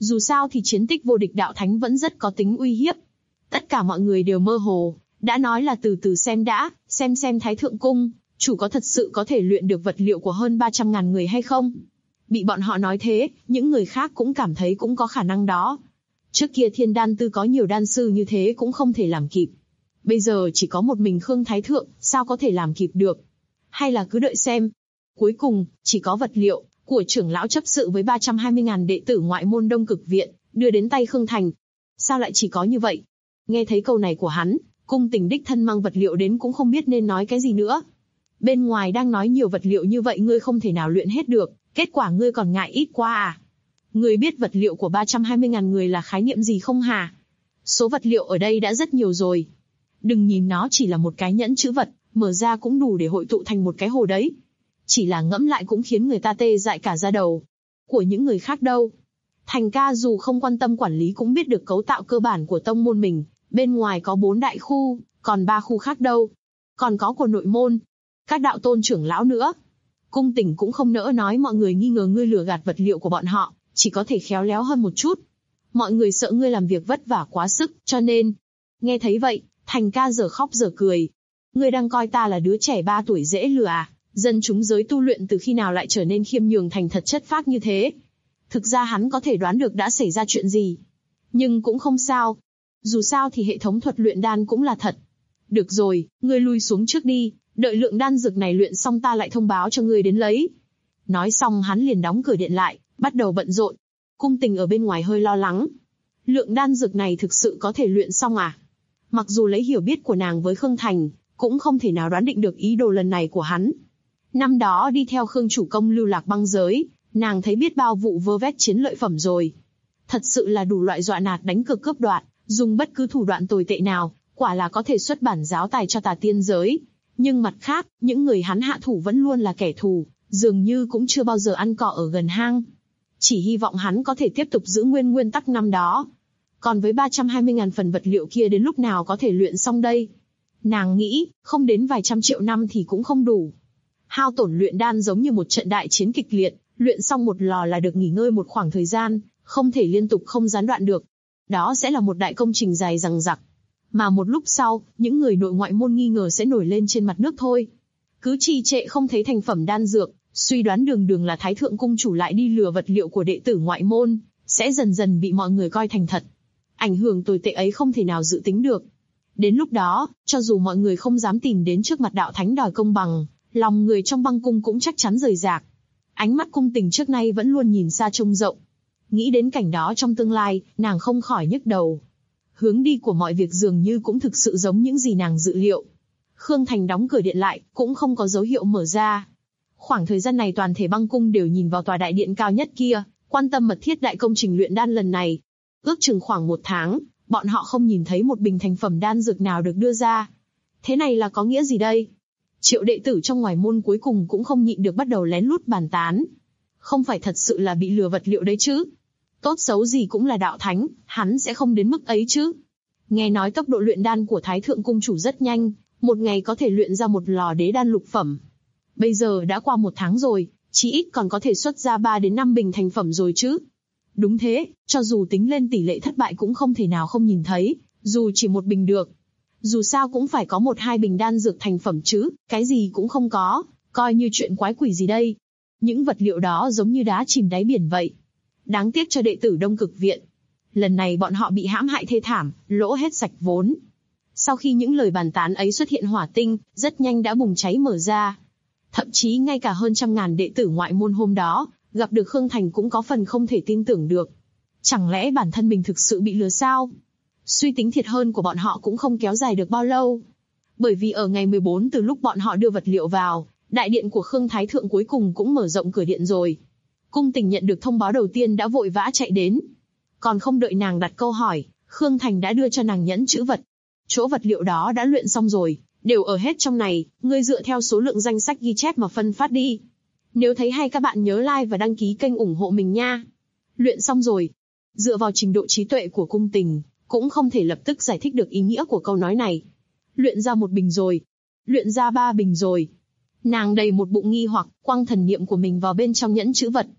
Dù sao thì chiến tích vô địch đạo thánh vẫn rất có tính uy hiếp. Tất cả mọi người đều mơ hồ, đã nói là từ từ xem đã, xem Thái Thượng Cung, chủ có thật sự có thể luyện được vật liệu của hơn 300.000 người hay không? Bị bọn họ nói thế, những người khác cũng cảm thấy cũng có khả năng đó. Trước kia Thiên Đan Tư có nhiều đan sư như thế cũng không thể làm kịp. Bây giờ chỉ có một mình Khương Thái Thượng, sao có thể làm kịp được? Hay là cứ đợi xem. Cuối cùng, chỉ có vật liệu của trưởng lão chấp sự với 320.000 đệ tử ngoại môn Đông Cực Viện, đưa đến tay Khương Thành. Sao lại chỉ có như vậy? Nghe thấy câu này của hắn, Cung Tình đích thân mang vật liệu đến cũng không biết nên nói cái gì nữa. Bên ngoài đang nói nhiều vật liệu như vậy ngươi không thể nào luyện hết được, kết quả ngươi còn ngại ít quá à? Ngươi biết vật liệu của 320.000 người là khái niệm gì không hả? Số vật liệu ở đây đã rất nhiều rồi. Đừng nhìn nó chỉ là một cái nhẫn chữ vật, mở ra cũng đủ để hội tụ thành một cái hồ đấy. Chỉ là ngẫm lại cũng khiến người ta tê dại cả da đầu. Của những người khác đâu? Thành ca dù không quan tâm quản lý cũng biết được cấu tạo cơ bản của tông môn mình, bên ngoài có 4 đại khu, còn 3 khu khác đâu? Còn có của nội môn, các đạo tôn trưởng lão nữa. Cung Tình cũng không nỡ nói mọi người nghi ngờ ngươi lừa gạt vật liệu của bọn họ, chỉ có thể khéo léo hơn một chút. Mọi người sợ ngươi làm việc vất vả quá sức, cho nên. Nghe thấy vậy, Thành ca giờ khóc giờ cười. Ngươi đang coi ta là đứa trẻ 3 tuổi dễ lừa à? Dân chúng giới tu luyện từ khi nào lại trở nên khiêm nhường thành thật chất phác như thế? Thực ra hắn có thể đoán được đã xảy ra chuyện gì. Nhưng cũng không sao. Dù sao thì hệ thống thuật luyện đan cũng là thật. Được rồi, ngươi lui xuống trước đi, đợi lượng đan dược này luyện xong ta lại thông báo cho ngươi đến lấy. Nói xong hắn liền đóng cửa điện lại, bắt đầu bận rộn. Cung Tình ở bên ngoài hơi lo lắng. Lượng đan dược này thực sự có thể luyện xong à? Mặc dù lấy hiểu biết của nàng với Khương Thành, cũng không thể nào đoán định được ý đồ lần này của hắn. Năm đó đi theo Khương chủ công lưu lạc băng giới, nàng thấy biết bao vụ vơ vét chiến lợi phẩm rồi. Thật sự là đủ loại dọa nạt đánh cược cướp đoạt, dùng bất cứ thủ đoạn tồi tệ nào, quả là có thể xuất bản giáo tài cho tà tiên giới. Nhưng mặt khác, những người hắn hạ thủ vẫn luôn là kẻ thù, dường như cũng chưa bao giờ ăn cỏ ở gần hang. Chỉ hy vọng hắn có thể tiếp tục giữ nguyên tắc năm đó. Còn với 320.000 phần vật liệu kia đến lúc nào có thể luyện xong đây? Nàng nghĩ, không đến vài trăm triệu năm thì cũng không đủ. Hao tổn luyện đan giống như một trận đại chiến kịch liệt, luyện xong một lò là được nghỉ ngơi một khoảng thời gian, không thể liên tục không gián đoạn được. Đó sẽ là một đại công trình dài dằng dặc. Mà một lúc sau, những người nội ngoại môn nghi ngờ sẽ nổi lên trên mặt nước thôi. Cứ trì trệ không thấy thành phẩm đan dược, suy đoán đường là Thái Thượng Cung chủ lại đi lừa vật liệu của đệ tử ngoại môn, sẽ dần dần bị mọi người coi thành thật. Ảnh hưởng tồi tệ ấy không thể nào dự tính được. Đến lúc đó, cho dù mọi người không dám tìm đến trước mặt đạo thánh đòi công bằng, lòng người trong băng cung cũng chắc chắn rời rạc. Ánh mắt Cung Tình trước nay vẫn luôn nhìn xa trông rộng. Nghĩ đến cảnh đó trong tương lai, nàng không khỏi nhức đầu. Hướng đi của mọi việc dường như cũng thực sự giống những gì nàng dự liệu. Khương Thành đóng cửa điện lại, cũng không có dấu hiệu mở ra. Khoảng thời gian này toàn thể băng cung đều nhìn vào tòa đại điện cao nhất kia, quan tâm mật thiết đại công trình luyện đan lần này. Ước chừng khoảng 1 tháng, bọn họ không nhìn thấy một bình thành phẩm đan dược nào được đưa ra. Thế này là có nghĩa gì đây? Triệu đệ tử trong ngoài môn cuối cùng cũng không nhịn được bắt đầu lén lút bàn tán. Không phải thật sự là bị lừa vật liệu đấy chứ? Tốt xấu gì cũng là đạo thánh, hắn sẽ không đến mức ấy chứ? Nghe nói tốc độ luyện đan của Thái Thượng Cung chủ rất nhanh, một ngày có thể luyện ra một lò đế đan lục phẩm. Bây giờ đã qua 1 tháng rồi, chí ít còn có thể xuất ra 3 đến 5 bình thành phẩm rồi chứ? Đúng thế, cho dù tính lên tỷ lệ thất bại cũng không thể nào không nhìn thấy, dù chỉ 1 bình được. Dù sao cũng phải có 1-2 bình đan dược thành phẩm chứ, cái gì cũng không có, coi như chuyện quái quỷ gì đây. Những vật liệu đó giống như đá chìm đáy biển vậy. Đáng tiếc cho đệ tử Đông Cực Viện. Lần này bọn họ bị hãm hại thê thảm, lỗ hết sạch vốn. Sau khi những lời bàn tán ấy xuất hiện hỏa tinh, rất nhanh đã bùng cháy mở ra. Thậm chí ngay cả hơn 100.000 đệ tử ngoại môn hôm đó, gặp được Khương Thành cũng có phần không thể tin tưởng được. Chẳng lẽ bản thân mình thực sự bị lừa sao? Suy tính thiệt hơn của bọn họ cũng không kéo dài được bao lâu. Bởi vì ở ngày 14 từ lúc bọn họ đưa vật liệu vào, đại điện của Khương Thái Thượng cuối cùng cũng mở rộng cửa điện rồi. Cung Tình nhận được thông báo đầu tiên đã vội vã chạy đến. Còn không đợi nàng đặt câu hỏi, Khương Thành đã đưa cho nàng nhẫn chữ vật. Chỗ vật liệu đó đã luyện xong rồi, đều ở hết trong này, ngươi dựa theo số lượng danh sách ghi chép mà phân phát đi. Nếu thấy hay các bạn nhớ like và đăng ký kênh ủng hộ mình nha. Luyện xong rồi. Dựa vào trình độ trí tuệ của Cung Tình, cũng không thể lập tức giải thích được ý nghĩa của câu nói này. Luyện ra 1 bình rồi. Luyện ra 3 bình rồi. Nàng đầy một bụng nghi hoặc, quăng thần niệm của mình vào bên trong nhẫn chữ vật.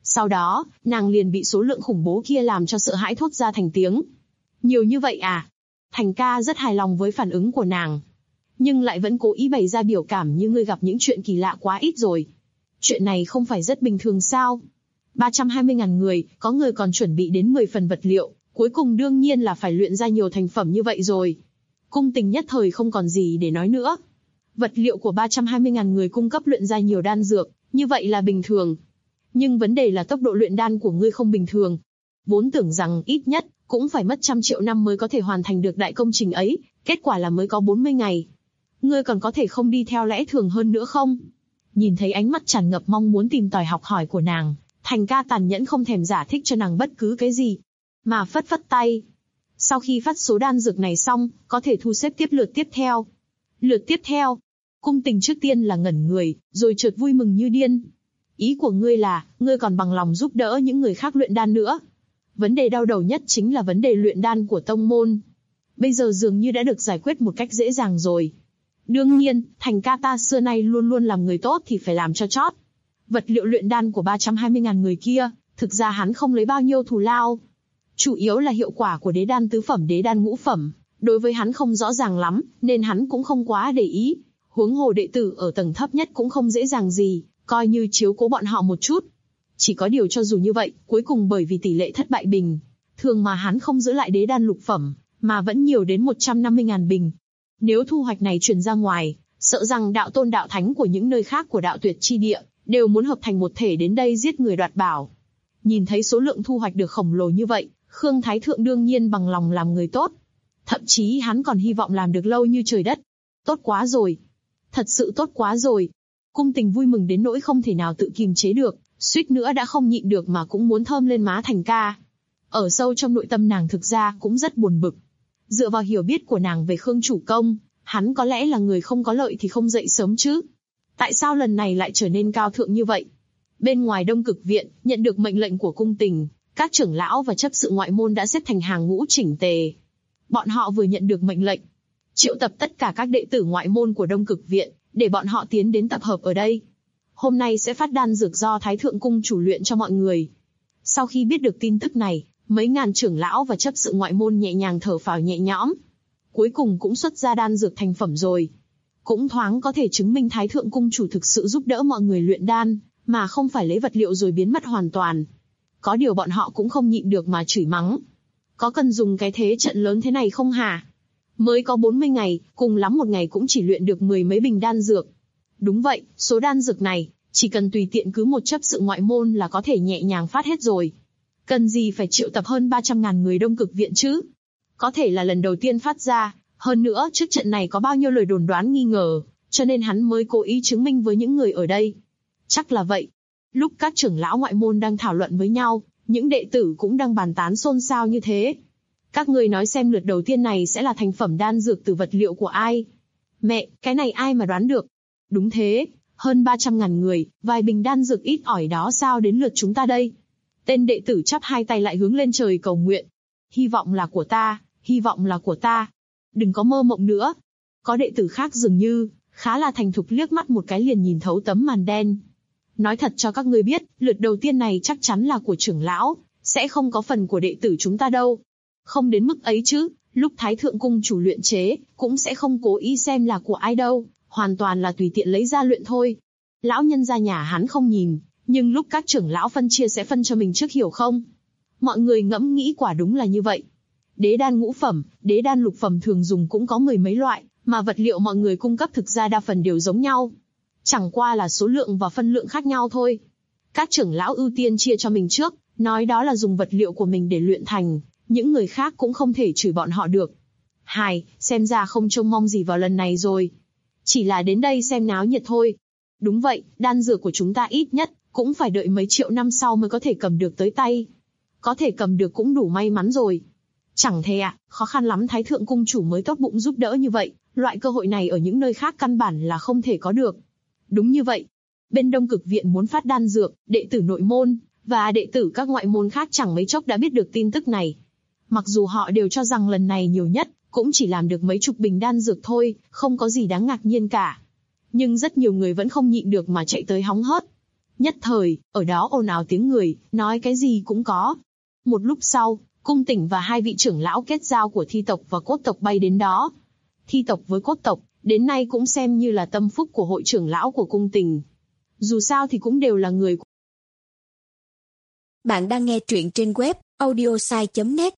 Sau đó, nàng liền bị số lượng khủng bố kia làm cho sợ hãi thốt ra thành tiếng. Nhiều như vậy à? Thành ca rất hài lòng với phản ứng của nàng. Nhưng lại vẫn cố ý bày ra biểu cảm như ngươi gặp những chuyện kỳ lạ quá ít rồi. Chuyện này không phải rất bình thường sao? 320.000 người, có người còn chuẩn bị đến 10 phần vật liệu, cuối cùng đương nhiên là phải luyện ra nhiều thành phẩm như vậy rồi. Cung Tình nhất thời không còn gì để nói nữa. Vật liệu của 320.000 người cung cấp luyện ra nhiều đan dược, như vậy là bình thường. Nhưng vấn đề là tốc độ luyện đan của ngươi không bình thường. Vốn tưởng rằng ít nhất cũng phải mất 100 triệu năm mới có thể hoàn thành được đại công trình ấy, kết quả là mới có 40 ngày. Ngươi còn có thể không đi theo lẽ thường hơn nữa không? Nhìn thấy ánh mắt tràn ngập mong muốn tìm tòi học hỏi của nàng, Thành ca tàn nhẫn không thèm giải thích cho nàng bất cứ cái gì, mà phất phất tay. Sau khi phát số đan dược này xong, có thể thu xếp tiếp lượt tiếp theo. Lượt tiếp theo? Cung Tình trước tiên là ngẩn người, rồi chợt vui mừng như điên. Ý của ngươi là, ngươi còn bằng lòng giúp đỡ những người khác luyện đan nữa. Vấn đề đau đầu nhất chính là vấn đề luyện đan của tông môn. Bây giờ dường như đã được giải quyết một cách dễ dàng rồi. Đương nhiên, Thành ca ta xưa nay luôn luôn làm người tốt thì phải làm cho chót. Vật liệu luyện đan của 320.000 người kia, thực ra hắn không lấy bao nhiêu thù lao. Chủ yếu là hiệu quả của đế đan tứ phẩm đế đan ngũ phẩm, đối với hắn không rõ ràng lắm, nên hắn cũng không quá để ý. Huống hồ đệ tử ở tầng thấp nhất cũng không dễ dàng gì, coi như chiếu cố bọn họ một chút. Chỉ có điều cho dù như vậy, cuối cùng bởi vì tỷ lệ thất bại bình thường mà hắn không giữ lại đế đan lục phẩm, mà vẫn nhiều đến 150.000 bình. Nếu thu hoạch này truyền ra ngoài, sợ rằng đạo tôn đạo thánh của những nơi khác của đạo tuyệt chi địa đều muốn hợp thành một thể đến đây giết người đoạt bảo. Nhìn thấy số lượng thu hoạch được khổng lồ như vậy, Khương Thái Thượng đương nhiên bằng lòng làm người tốt. Thậm chí hắn còn hy vọng làm được lâu như trời đất. Tốt quá rồi. Thật sự tốt quá rồi. Cung Tình vui mừng đến nỗi không thể nào tự kiềm chế được, suýt nữa đã không nhịn được mà cũng muốn thơm lên má Thành ca. Ở sâu trong nội tâm nàng thực ra cũng rất buồn bực. Dựa vào hiểu biết của nàng về Khương chủ công, hắn có lẽ là người không có lợi thì không dậy sớm chứ. Tại sao lần này lại trở nên cao thượng như vậy? Bên ngoài Đông Cực Viện, nhận được mệnh lệnh của Cung Tình, các trưởng lão và chấp sự ngoại môn đã xếp thành hàng ngũ chỉnh tề. Bọn họ vừa nhận được mệnh lệnh, triệu tập tất cả các đệ tử ngoại môn của Đông Cực Viện, để bọn họ tiến đến tập hợp ở đây. Hôm nay sẽ phát đan dược do Thái Thượng Cung chủ luyện cho mọi người. Sau khi biết được tin tức này, mấy ngàn trưởng lão và chấp sự ngoại môn nhẹ nhàng thở phào nhẹ nhõm. Cuối cùng cũng xuất ra đan dược thành phẩm rồi. Cũng thoáng có thể chứng minh Thái Thượng Cung chủ thực sự giúp đỡ mọi người luyện đan, mà không phải lấy vật liệu rồi biến mất hoàn toàn. Có điều bọn họ cũng không nhịn được mà chửi mắng. Có cần dùng cái thế trận lớn thế này không hả? Mới có 40 ngày, cùng lắm một ngày cũng chỉ luyện được 10 mấy bình đan dược. Đúng vậy, số đan dược này, chỉ cần tùy tiện cứ một chấp sự ngoại môn là có thể nhẹ nhàng phát hết rồi. Cần gì phải triệu tập hơn 300.000 người Đông Cực Viện chứ? Có thể là lần đầu tiên phát ra, hơn nữa trước trận này có bao nhiêu lời đồn đoán nghi ngờ, cho nên hắn mới cố ý chứng minh với những người ở đây. Chắc là vậy. Lúc các trưởng lão ngoại môn đang thảo luận với nhau, những đệ tử cũng đang bàn tán xôn xao như thế. Các người nói xem lượt đầu tiên này sẽ là thành phẩm đan dược từ vật liệu của ai? Mẹ, cái này ai mà đoán được? Đúng thế, hơn 300.000 người, vài bình đan dược ít ỏi đó sao đến lượt chúng ta đây? Tên đệ tử chắp hai tay lại hướng lên trời cầu nguyện. Hy vọng là của ta, hy vọng là của ta. Đừng có mơ mộng nữa. Có đệ tử khác dường như, khá là thành thục liếc mắt một cái liền nhìn thấu tấm màn đen. Nói thật cho các ngươi biết, lượt đầu tiên này chắc chắn là của trưởng lão, sẽ không có phần của đệ tử chúng ta đâu. Không đến mức ấy chứ, lúc Thái Thượng Cung chủ luyện chế, cũng sẽ không cố ý xem là của ai đâu, hoàn toàn là tùy tiện lấy ra luyện thôi. Lão nhân gia nhà hắn không nhìn, nhưng lúc các trưởng lão phân chia sẽ phân cho mình trước hiểu không? Mọi người ngẫm nghĩ quả đúng là như vậy. Đế đan ngũ phẩm, đế đan lục phẩm thường dùng cũng có mười mấy loại, mà vật liệu mọi người cung cấp thực ra đa phần đều giống nhau. Chẳng qua là số lượng và phân lượng khác nhau thôi. Các trưởng lão ưu tiên chia cho mình trước, nói đó là dùng vật liệu của mình để luyện thành, những người khác cũng không thể chửi bọn họ được. Hài, xem ra không trông mong gì vào lần này rồi. Chỉ là đến đây xem náo nhiệt thôi. Đúng vậy, đan dược của chúng ta ít nhất cũng phải đợi mấy triệu năm sau mới có thể cầm được tới tay. Có thể cầm được cũng đủ may mắn rồi. Chẳng thế ạ, khó khăn lắm Thái Thượng Cung chủ mới tốt bụng giúp đỡ như vậy, loại cơ hội này ở những nơi khác căn bản là không thể có được. Đúng như vậy. Bên Đông Cực Viện muốn phát đan dược, đệ tử nội môn và đệ tử các ngoại môn khác chẳng mấy chốc đã biết được tin tức này. Mặc dù họ đều cho rằng lần này nhiều nhất cũng chỉ làm được mấy chục bình đan dược thôi, không có gì đáng ngạc nhiên cả. Nhưng rất nhiều người vẫn không nhịn được mà chạy tới hóng hớt. Nhất thời, ở đó ồn ào tiếng người, nói cái gì cũng có. Một lúc sau, Cung Tỉnh và hai vị trưởng lão kết giao của Thi tộc và Cốt tộc bay đến đó. Thi tộc với Cốt tộc, đến nay cũng xem như là tâm phúc của hội trưởng lão của Cung Tỉnh. Dù sao thì cũng đều là người. Bạn đang nghe truyện trên web audiosai.net.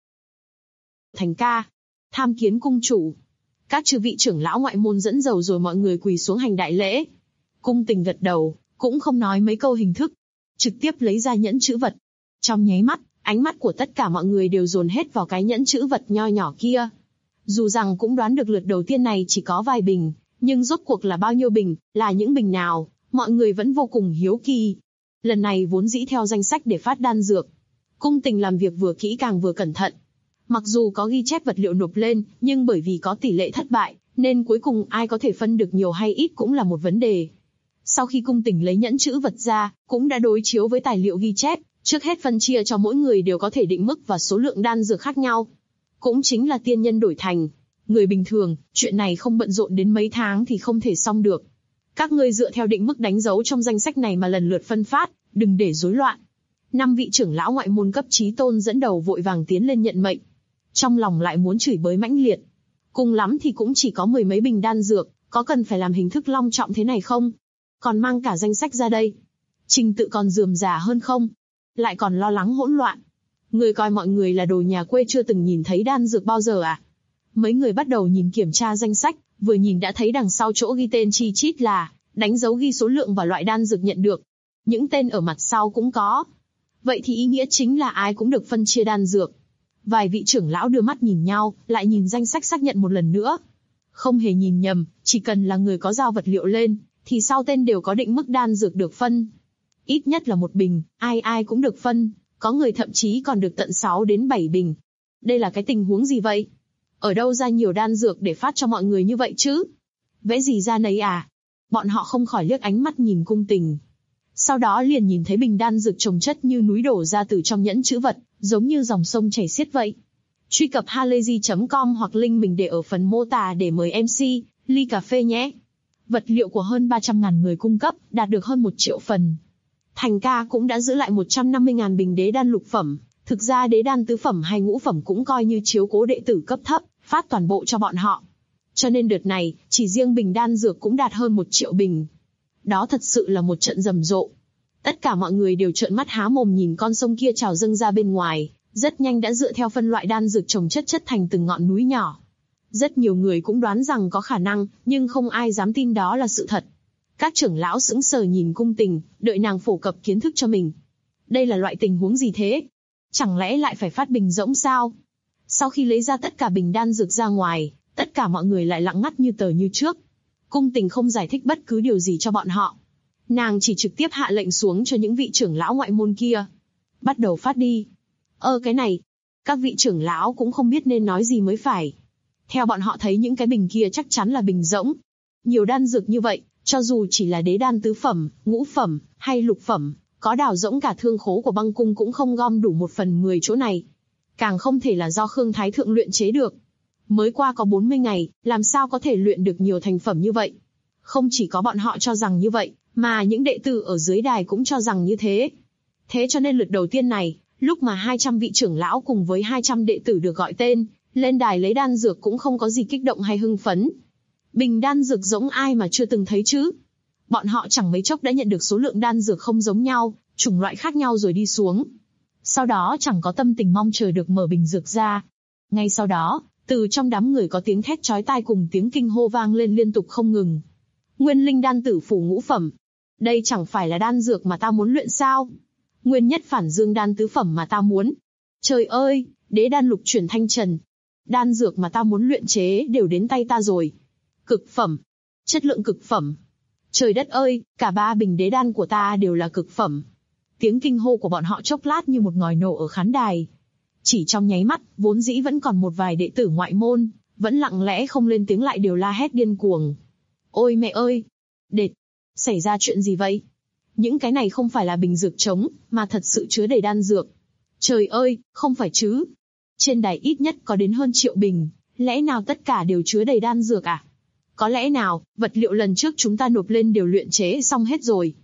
Thành ca, tham kiến cung chủ. Các chư vị trưởng lão ngoại môn dẫn dầu rồi mọi người quỳ xuống hành đại lễ. Cung Tình gật đầu, cũng không nói mấy câu hình thức, trực tiếp lấy ra nhẫn chữ vật. Trong nháy mắt, ánh mắt của tất cả mọi người đều dồn hết vào cái nhẫn chữ vật nho nhỏ kia. Dù rằng cũng đoán được lượt đầu tiên này chỉ có vài bình, nhưng rốt cuộc là bao nhiêu bình, là những bình nào, mọi người vẫn vô cùng hiếu kỳ. Lần này vốn dĩ theo danh sách để phát đan dược. Cung Tình làm việc vừa kỹ càng vừa cẩn thận. Mặc dù có ghi chép vật liệu nộp lên, nhưng bởi vì có tỷ lệ thất bại, nên cuối cùng ai có thể phân được nhiều hay ít cũng là một vấn đề. Sau khi Cung Tình lấy nhẫn chữ vật ra, cũng đã đối chiếu với tài liệu ghi chép, trước hết phân chia cho mỗi người đều có thể định mức và số lượng đan dược khác nhau. Cũng chính là tiên nhân đổi thành người bình thường, chuyện này không bận rộn đến mấy tháng thì không thể xong được. Các ngươi dựa theo định mức đánh dấu trong danh sách này mà lần lượt phân phát, đừng để rối loạn. 5 vị trưởng lão ngoại môn cấp chí tôn dẫn đầu vội vàng tiến lên nhận mệnh. Trong lòng lại muốn chửi bới mãnh liệt. Cùng lắm thì cũng chỉ có 10 mấy bình đan dược, có cần phải làm hình thức long trọng thế này không? Còn mang cả danh sách ra đây. Trình tự còn rườm rà hơn không? Lại còn lo lắng hỗn loạn. Người coi mọi người là đồ nhà quê chưa từng nhìn thấy đan dược bao giờ à? Mấy người bắt đầu nhìn kiểm tra danh sách, vừa nhìn đã thấy đằng sau chỗ ghi tên chi chít là, đánh dấu ghi số lượng và loại đan dược nhận được. Những tên ở mặt sau cũng có. Vậy thì ý nghĩa chính là ai cũng được phân chia đan dược. Vài vị trưởng lão đưa mắt nhìn nhau, lại nhìn danh sách xác nhận một lần nữa. Không hề nhìn nhầm, chỉ cần là người có giao vật liệu lên, thì sau tên đều có định mức đan dược được phân. Ít nhất là một bình, ai cũng được phân, có người thậm chí còn được tận 6 đến 7 bình. Đây là cái tình huống gì vậy? Ở đâu ra nhiều đan dược để phát cho mọi người như vậy chứ? Vẽ gì ra nấy à? Bọn họ không khỏi liếc ánh mắt nhìn Cung Tình. Sau đó liền nhìn thấy bình đan dược chồng chất như núi đổ ra từ trong nhẫn chữ vật, giống như dòng sông chảy xiết vậy. Truy cập halayzi.com hoặc link mình để ở phần mô tả để mời MC, ly cà phê nhé. Vật liệu của hơn 300.000 người cung cấp, đạt được hơn 1 triệu phần. Thành ca cũng đã giữ lại 150.000 bình đế đan lục phẩm. Thực ra đế đan tứ phẩm hay ngũ phẩm cũng coi như chiếu cố đệ tử cấp thấp, phát toàn bộ cho bọn họ. Cho nên đợt này, chỉ riêng bình đan dược cũng đạt hơn 1 triệu bình. Đó thật sự là một trận rầm rộ. Tất cả mọi người đều trợn mắt há mồm nhìn con sông kia trào dâng ra bên ngoài, rất nhanh đã dựa theo phân loại đan dược chồng chất thành từng ngọn núi nhỏ. Rất nhiều người cũng đoán rằng có khả năng, nhưng không ai dám tin đó là sự thật. Các trưởng lão sững sờ nhìn Cung Tình, đợi nàng phổ cập kiến thức cho mình. Đây là loại tình huống gì thế? Chẳng lẽ lại phải phát bình rỗng sao? Sau khi lấy ra tất cả bình đan dược ra ngoài, tất cả mọi người lại lặng ngắt như tờ như trước. Cung Tình không giải thích bất cứ điều gì cho bọn họ. Nàng chỉ trực tiếp hạ lệnh xuống cho những vị trưởng lão ngoại môn kia. Bắt đầu phát đi. Cái này, các vị trưởng lão cũng không biết nên nói gì mới phải. Theo bọn họ thấy những cái bình kia chắc chắn là bình rỗng. Nhiều đan dược như vậy, cho dù chỉ là đế đan tứ phẩm, ngũ phẩm, hay lục phẩm, có đào rỗng cả thương khố của băng cung cũng không gom đủ 1/10 chỗ này. Càng không thể là do Khương Thái Thượng luyện chế được. Mới qua có 40 ngày, làm sao có thể luyện được nhiều thành phẩm như vậy? Không chỉ có bọn họ cho rằng như vậy, mà những đệ tử ở dưới đài cũng cho rằng như thế. Thế cho nên lượt đầu tiên này, lúc mà 200 vị trưởng lão cùng với 200 đệ tử được gọi tên, lên đài lấy đan dược cũng không có gì kích động hay hưng phấn. Bình đan dược giống ai mà chưa từng thấy chứ? Bọn họ chẳng mấy chốc đã nhận được số lượng đan dược không giống nhau, chủng loại khác nhau rồi đi xuống. Sau đó chẳng có tâm tình mong chờ được mở bình dược ra. Ngay sau đó, từ trong đám người có tiếng thét chói tai cùng tiếng kinh hô vang lên liên tục không ngừng. Nguyên linh đan tử phủ ngũ phẩm. Đây chẳng phải là đan dược mà ta muốn luyện sao? Nguyên nhất phản dương đan tứ phẩm mà ta muốn. Trời ơi, đế đan lục chuyển thanh trần. Đan dược mà ta muốn luyện chế đều đến tay ta rồi. Cực phẩm. Chất lượng cực phẩm. Trời đất ơi, cả 3 bình đế đan của ta đều là cực phẩm. Tiếng kinh hô của bọn họ chốc lát như một ngòi nổ ở khán đài. Chỉ trong nháy mắt, vốn dĩ vẫn còn một vài đệ tử ngoại môn, vẫn lặng lẽ không lên tiếng lại đều la hét điên cuồng. Ôi mẹ ơi! Đệt! Xảy ra chuyện gì vậy? Những cái này không phải là bình dược trống, mà thật sự chứa đầy đan dược. Trời ơi, không phải chứ? Trên đài ít nhất có đến hơn 1 triệu bình, lẽ nào tất cả đều chứa đầy đan dược à? Có lẽ nào, vật liệu lần trước chúng ta nộp lên đều luyện chế xong hết rồi.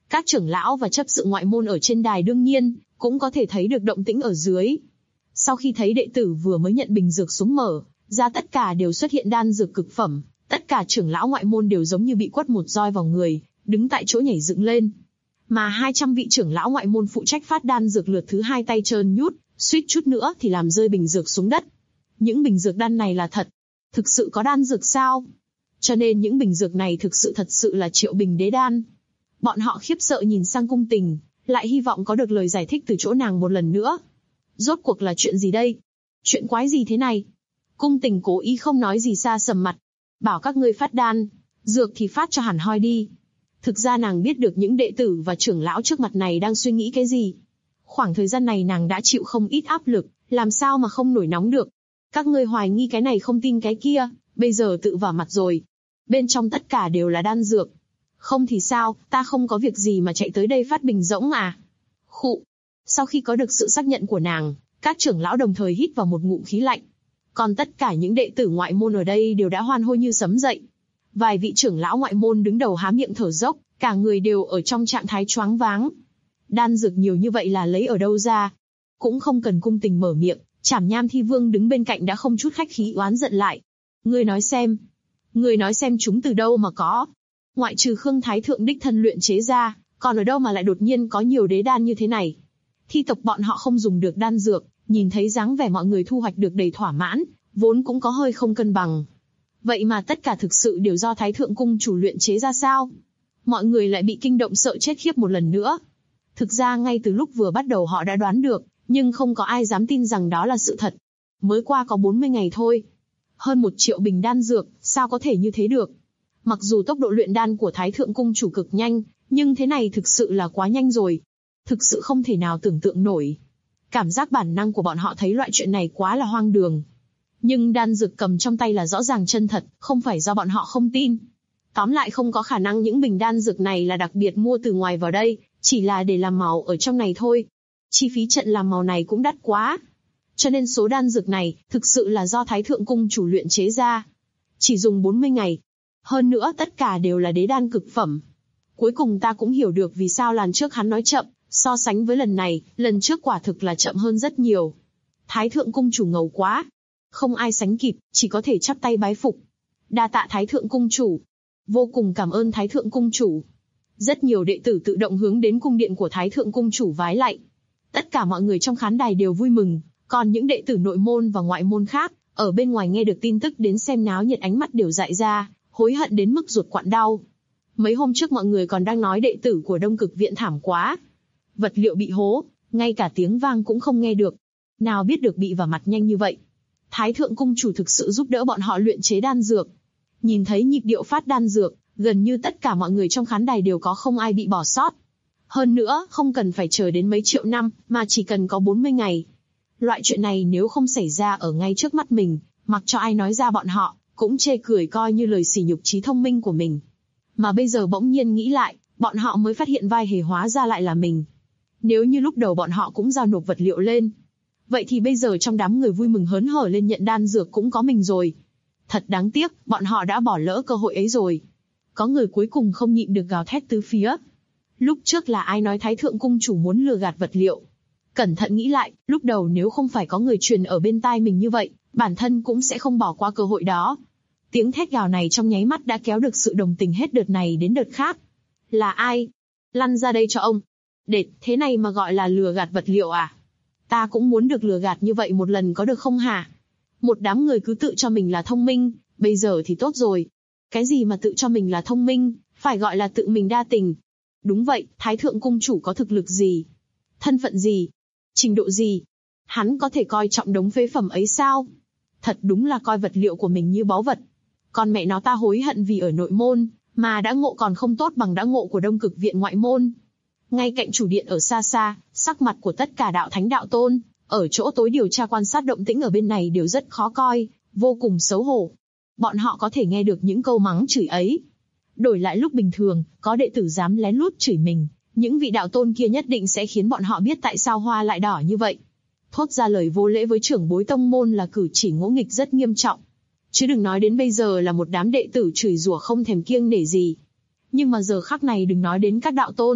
Các trưởng lão và chấp sự ngoại môn ở trên đài đương nhiên cũng có thể thấy được động tĩnh ở dưới. Sau khi thấy đệ tử vừa mới nhận bình dược xuống mở ra, tất cả đều xuất hiện đan dược cực phẩm, tất cả trưởng lão ngoại môn đều giống như bị quất một roi vào người, đứng tại chỗ nhảy dựng lên. Mà 200 vị trưởng lão ngoại môn phụ trách phát đan dược lượt thứ 2 tay trơn nhút, suýt chút nữa thì làm rơi bình dược xuống đất. Những bình dược đan này là thật, thực sự có đan dược sao? Cho nên những bình dược này thực sự thật sự là Triệu Bình đế đan. Bọn họ khiếp sợ nhìn sang Cung Tình, lại hy vọng có được lời giải thích từ chỗ nàng một lần nữa. Rốt cuộc là chuyện gì đây? Chuyện quái gì thế này? Cung Tình cố ý không nói gì, xa sầm mặt. Bảo các ngươi phát đan, dược thì phát cho hẳn hoi đi. Thực ra nàng biết được những đệ tử và trưởng lão trước mặt này đang suy nghĩ cái gì. Khoảng thời gian này nàng đã chịu không ít áp lực, làm sao mà không nổi nóng được. Các ngươi hoài nghi cái này không tin cái kia, bây giờ tự vào mặt rồi. Bên trong tất cả đều là đan dược. Không thì sao, ta không có việc gì mà chạy tới đây phát bình rỗng à? Khụ. Sau khi có được sự xác nhận của nàng, các trưởng lão đồng thời hít vào một ngụm khí lạnh. Còn tất cả những đệ tử ngoại môn ở đây đều đã hoan hô như sấm dậy. Vài vị trưởng lão ngoại môn đứng đầu há miệng thở dốc, cả người đều ở trong trạng thái choáng váng. Đan dược nhiều như vậy là lấy ở đâu ra? Cũng không cần Cung Tình mở miệng, Trảm Nham Thi Vương đứng bên cạnh đã không chút khách khí oán giận lại. Ngươi nói xem chúng từ đâu mà có? Ngoại trừ Khương Thái Thượng đích thân luyện chế ra, còn ở đâu mà lại đột nhiên có nhiều đế đan như thế này? Thi tộc bọn họ không dùng được đan dược, nhìn thấy dáng vẻ mọi người thu hoạch được đầy thỏa mãn, vốn cũng có hơi không cân bằng. Vậy mà tất cả thực sự đều do Thái Thượng cung chủ luyện chế ra sao? Mọi người lại bị kinh động sợ chết khiếp một lần nữa. Thực ra ngay từ lúc vừa bắt đầu họ đã đoán được, nhưng không có ai dám tin rằng đó là sự thật. Mới qua có 40 ngày thôi. Hơn 1 triệu bình đan dược, sao có thể như thế được? Mặc dù tốc độ luyện đan của Thái Thượng cung chủ cực nhanh, nhưng thế này thực sự là quá nhanh rồi. Thực sự không thể nào tưởng tượng nổi. Cảm giác bản năng của bọn họ thấy loại chuyện này quá là hoang đường. Nhưng đan dược cầm trong tay là rõ ràng chân thật, không phải do bọn họ không tin. Tóm lại không có khả năng những bình đan dược này là đặc biệt mua từ ngoài vào đây, chỉ là để làm màu ở trong này thôi. Chi phí trận làm màu này cũng đắt quá. Cho nên số đan dược này thực sự là do Thái Thượng cung chủ luyện chế ra. Chỉ dùng 40 ngày. Hơn nữa tất cả đều là đế đan cực phẩm. Cuối cùng ta cũng hiểu được vì sao lần trước hắn nói chậm, so sánh với lần này, lần trước quả thực là chậm hơn rất nhiều. Thái Thượng cung chủ ngầu quá. Không ai sánh kịp, chỉ có thể chắp tay bái phục. Đa tạ Thái Thượng cung chủ. Vô cùng cảm ơn Thái Thượng cung chủ. Rất nhiều đệ tử tự động hướng đến cung điện của Thái Thượng cung chủ vái lạy. Tất cả mọi người trong khán đài đều vui mừng, còn những đệ tử nội môn và ngoại môn khác, ở bên ngoài nghe được tin tức đến xem náo nhiệt ánh mắt đều dại ra, hối hận đến mức ruột quặn đau. Mấy hôm trước mọi người còn đang nói đệ tử của Đông Cực viện thảm quá. Vật liệu bị hố, ngay cả tiếng vang cũng không nghe được. Nào biết được bị vào mặt nhanh như vậy. Thái Thượng cung chủ thực sự giúp đỡ bọn họ luyện chế đan dược. Nhìn thấy nhịp điệu phát đan dược, gần như tất cả mọi người trong khán đài đều có không ai bị bỏ sót. Hơn nữa, không cần phải chờ đến mấy triệu năm, mà chỉ cần có 40 ngày. Loại chuyện này nếu không xảy ra ở ngay trước mắt mình, mặc cho ai nói ra bọn họ, cũng chê cười coi như lời sỉ nhục trí thông minh của mình. Mà bây giờ bỗng nhiên nghĩ lại, bọn họ mới phát hiện vai hề hóa ra lại là mình. Nếu như lúc đầu bọn họ cũng giao nộp vật liệu lên, vậy thì bây giờ trong đám người vui mừng hớn hở lên nhận đan dược cũng có mình rồi. Thật đáng tiếc, bọn họ đã bỏ lỡ cơ hội ấy rồi. Có người cuối cùng không nhịn được gào thét tứ phía. Lúc trước là ai nói Thái Thượng cung chủ muốn lừa gạt vật liệu? Cẩn thận nghĩ lại, lúc đầu nếu không phải có người truyền ở bên tai mình như vậy, bản thân cũng sẽ không bỏ qua cơ hội đó. Tiếng thét gào này trong nháy mắt đã kéo được sự đồng tình hết đợt này đến đợt khác. Là ai? Lăn ra đây cho ông. Đệt, thế này mà gọi là lừa gạt vật liệu à? Ta cũng muốn được lừa gạt như vậy một lần có được không hả? Một đám người cứ tự cho mình là thông minh, bây giờ thì tốt rồi. Cái gì mà tự cho mình là thông minh, phải gọi là tự mình đa tình. Đúng vậy, Thái Thượng cung chủ có thực lực gì? Thân phận gì? Trình độ gì? Hắn có thể coi trọng đống phế phẩm ấy sao? Thật đúng là coi vật liệu của mình như báu vật. Còn mẹ nó ta hối hận vì ở nội môn, mà đã ngộ còn không tốt bằng đã ngộ của Đông Cực viện ngoại môn. Ngay cạnh chủ điện ở xa xa, sắc mặt của tất cả đạo thánh đạo tôn, ở chỗ tối điều tra quan sát động tĩnh ở bên này đều rất khó coi, vô cùng xấu hổ. Bọn họ có thể nghe được những câu mắng chửi ấy. Đổi lại lúc bình thường, có đệ tử dám lén lút chửi mình, những vị đạo tôn kia nhất định sẽ khiến bọn họ biết tại sao hoa lại đỏ như vậy. Thốt ra lời vô lễ với trưởng bối tông môn là cử chỉ ngỗ nghịch rất nghiêm trọng. Chứ đừng nói đến bây giờ là một đám đệ tử chửi rủa không thèm kiêng nể gì. Nhưng mà giờ khắc này đừng nói đến các đạo tôn,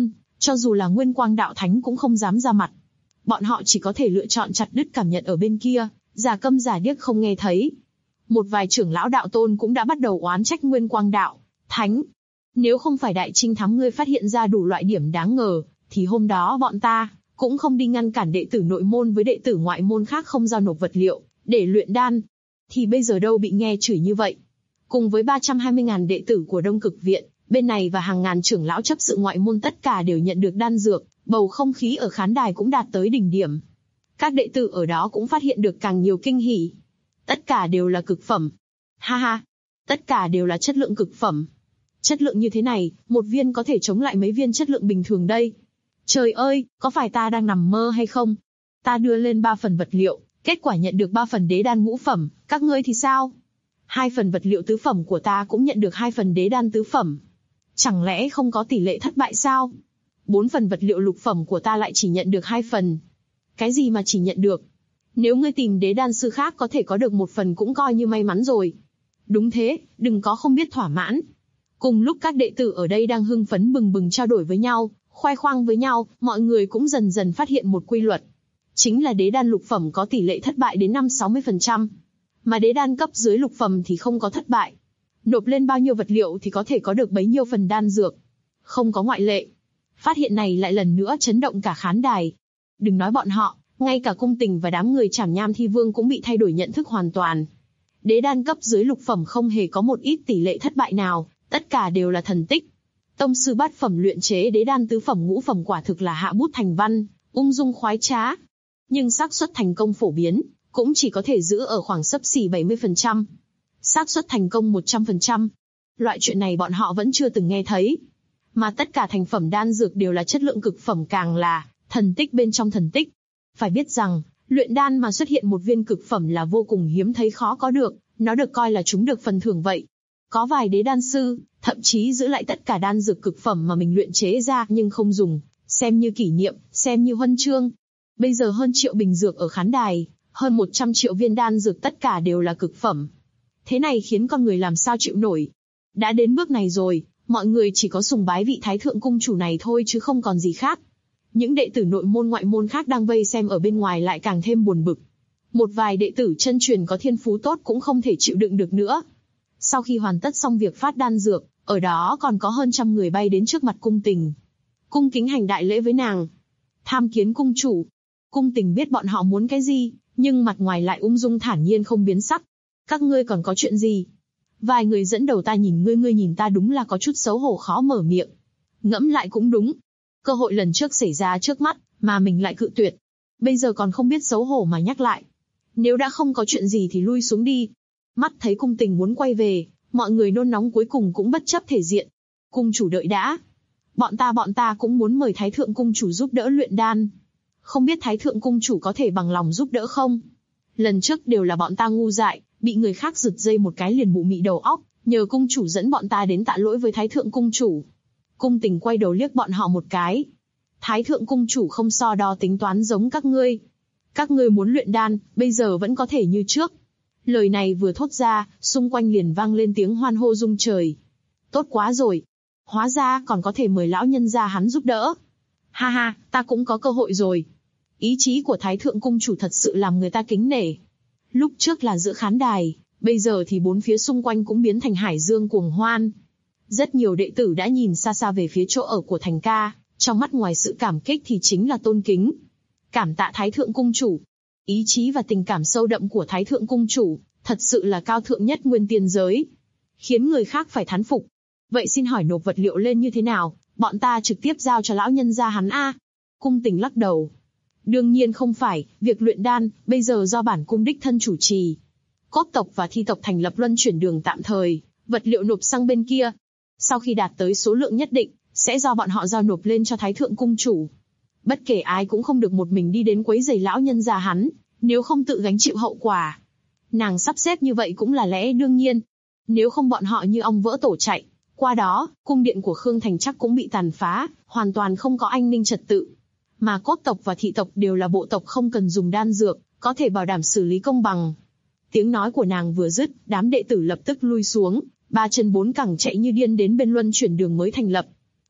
Cho dù là Nguyên Quang Đạo Thánh cũng không dám ra mặt. Bọn họ chỉ có thể lựa chọn chặt đứt cảm nhận ở bên kia, giả câm giả điếc không nghe thấy. Một vài trưởng lão đạo tôn cũng đã bắt đầu oán trách Nguyên Quang Đạo Thánh. Nếu không phải Đại Trinh Thám ngươi phát hiện ra đủ loại điểm đáng ngờ, thì hôm đó bọn ta cũng không đi ngăn cản đệ tử nội môn với đệ tử ngoại môn khác không giao nộp vật liệu để luyện đan. Thì bây giờ đâu bị nghe chửi như vậy. Cùng với 320.000 đệ tử của Đông Cực Viện, bên này và hàng ngàn trưởng lão chấp sự ngoại môn tất cả đều nhận được đan dược, bầu không khí ở khán đài cũng đạt tới đỉnh điểm. Các đệ tử ở đó cũng phát hiện được càng nhiều kinh hỉ. Tất cả đều là cực phẩm. Ha ha, tất cả đều là chất lượng cực phẩm. Chất lượng như thế này, một viên có thể chống lại mấy viên chất lượng bình thường đây. Trời ơi, có phải ta đang nằm mơ hay không? Ta đưa lên 3 phần vật liệu, kết quả nhận được 3 phần đế đan ngũ phẩm, các ngươi thì sao? 2 phần vật liệu tứ phẩm của ta cũng nhận được 2 phần đế đan tứ phẩm. Chẳng lẽ không có tỷ lệ thất bại sao? 4 phần vật liệu lục phẩm của ta lại chỉ nhận được 2 phần. Cái gì mà chỉ nhận được? Nếu ngươi tìm đế đan sư khác có thể có được 1 phần cũng coi như may mắn rồi. Đúng thế, đừng có không biết thỏa mãn. Cùng lúc các đệ tử ở đây đang hưng phấn bừng bừng trao đổi với nhau, khoe khoang với nhau, mọi người cũng dần dần phát hiện một quy luật. Chính là đế đan lục phẩm có tỷ lệ thất bại đến 50-60%. Mà đế đan cấp dưới lục phẩm thì không có thất bại. Nộp lên bao nhiêu vật liệu thì có thể có được bấy nhiêu phần đan dược. Không có ngoại lệ. Phát hiện này lại lần nữa chấn động cả khán đài. Đừng nói bọn họ, ngay cả Cung Tình và đám người Trảm Nham Thi Vương cũng bị thay đổi nhận thức hoàn toàn. Đế đan cấp dưới lục phẩm không hề có một ít tỷ lệ thất bại nào, tất cả đều là thần tích. Tông sư bát phẩm luyện chế đế đan tứ phẩm ngũ phẩm quả thực là hạ bút thành văn, ung dung khoái trá. Nhưng xác suất thành công phổ biến cũng chỉ có thể giữ ở khoảng xấp xỉ 70%. Xác suất thành công 100%. Loại chuyện này bọn họ vẫn chưa từng nghe thấy. Mà tất cả thành phẩm đan dược đều là chất lượng cực phẩm, càng là thần tích bên trong thần tích. Phải biết rằng, luyện đan mà xuất hiện một viên cực phẩm là vô cùng hiếm thấy khó có được, nó được coi là chúng được phần thưởng vậy. Có vài đế đan sư, thậm chí giữ lại tất cả đan dược cực phẩm mà mình luyện chế ra nhưng không dùng, xem như kỷ niệm, xem như huân chương. Bây giờ hơn triệu bình dược ở khán đài, hơn 100 triệu viên đan dược tất cả đều là cực phẩm. Thế này khiến con người làm sao chịu nổi. Đã đến bước này rồi, mọi người chỉ có sùng bái vị Thái Thượng Cung chủ này thôi chứ không còn gì khác. Những đệ tử nội môn ngoại môn khác đang vây xem ở bên ngoài lại càng thêm buồn bực. Một vài đệ tử chân truyền có thiên phú tốt cũng không thể chịu đựng được nữa. Sau khi hoàn tất xong việc phát đan dược, ở đó còn có hơn 100 người bay đến trước mặt Cung Tình. Cung kính hành đại lễ với nàng. Tham kiến cung chủ. Cung Tình biết bọn họ muốn cái gì, nhưng mặt ngoài lại ung dung thản nhiên không biến sắc. Các ngươi còn có chuyện gì? Vài người dẫn đầu ta nhìn ngươi nhìn ta đúng là có chút xấu hổ khó mở miệng. Ngẫm lại cũng đúng. Cơ hội lần trước xảy ra trước mắt, mà mình lại cự tuyệt. Bây giờ còn không biết xấu hổ mà nhắc lại. Nếu đã không có chuyện gì thì lui xuống đi. Mắt thấy Cung Tình muốn quay về, mọi người nôn nóng cuối cùng cũng bất chấp thể diện. Cung chủ đợi đã. Bọn ta cũng muốn mời Thái Thượng Cung chủ giúp đỡ luyện đan. Không biết Thái Thượng Cung chủ có thể bằng lòng giúp đỡ không? Lần trước đều là bọn ta ngu dại, bị người khác giật dây một cái liền mụ mị đầu óc, nhờ cung chủ dẫn bọn ta đến tạ lỗi với Thái Thượng Cung chủ. Cung Tình quay đầu liếc bọn họ một cái. Thái Thượng Cung chủ không so đo tính toán giống các ngươi. Các ngươi muốn luyện đan, bây giờ vẫn có thể như trước. Lời này vừa thốt ra, xung quanh liền vang lên tiếng hoan hô rung trời. Tốt quá rồi. Hóa ra còn có thể mời lão nhân gia hắn giúp đỡ. Ha ha, ta cũng có cơ hội rồi. Ý chí của Thái Thượng Cung chủ thật sự làm người ta kính nể. Lúc trước là giữa khán đài, bây giờ thì bốn phía xung quanh cũng biến thành hải dương cuồng hoan. Rất nhiều đệ tử đã nhìn xa xa về phía chỗ ở của Thành ca, trong mắt ngoài sự cảm kích thì chính là tôn kính. Cảm tạ Thái Thượng Cung chủ. Ý chí và tình cảm sâu đậm của Thái Thượng Cung chủ, thật sự là cao thượng nhất nguyên tiên giới. Khiến người khác phải thán phục. Vậy xin hỏi nộp vật liệu lên như thế nào, bọn ta trực tiếp giao cho lão nhân gia hắn a? Cung Tình lắc đầu. Đương nhiên không phải, việc luyện đan, bây giờ do bản cung đích thân chủ trì. Cốt tộc và thi tộc thành lập luân chuyển đường tạm thời, vật liệu nộp sang bên kia. Sau khi đạt tới số lượng nhất định, sẽ do bọn họ giao nộp lên cho Thái Thượng Cung chủ. Bất kể ai cũng không được một mình đi đến quấy rầy lão nhân gia hắn, nếu không tự gánh chịu hậu quả. Nàng sắp xếp như vậy cũng là lẽ đương nhiên. Nếu không bọn họ như ong vỡ tổ chạy. Qua đó, cung điện của Khương Thành chắc cũng bị tàn phá, hoàn toàn không có an ninh trật tự. Mà cốt tộc và thị tộc đều là bộ tộc không cần dùng đan dược, có thể bảo đảm xử lý công bằng. Tiếng nói của nàng vừa dứt, đám đệ tử lập tức lui xuống, ba chân bốn cẳng chạy như điên đến bên luân chuyển đường mới thành lập.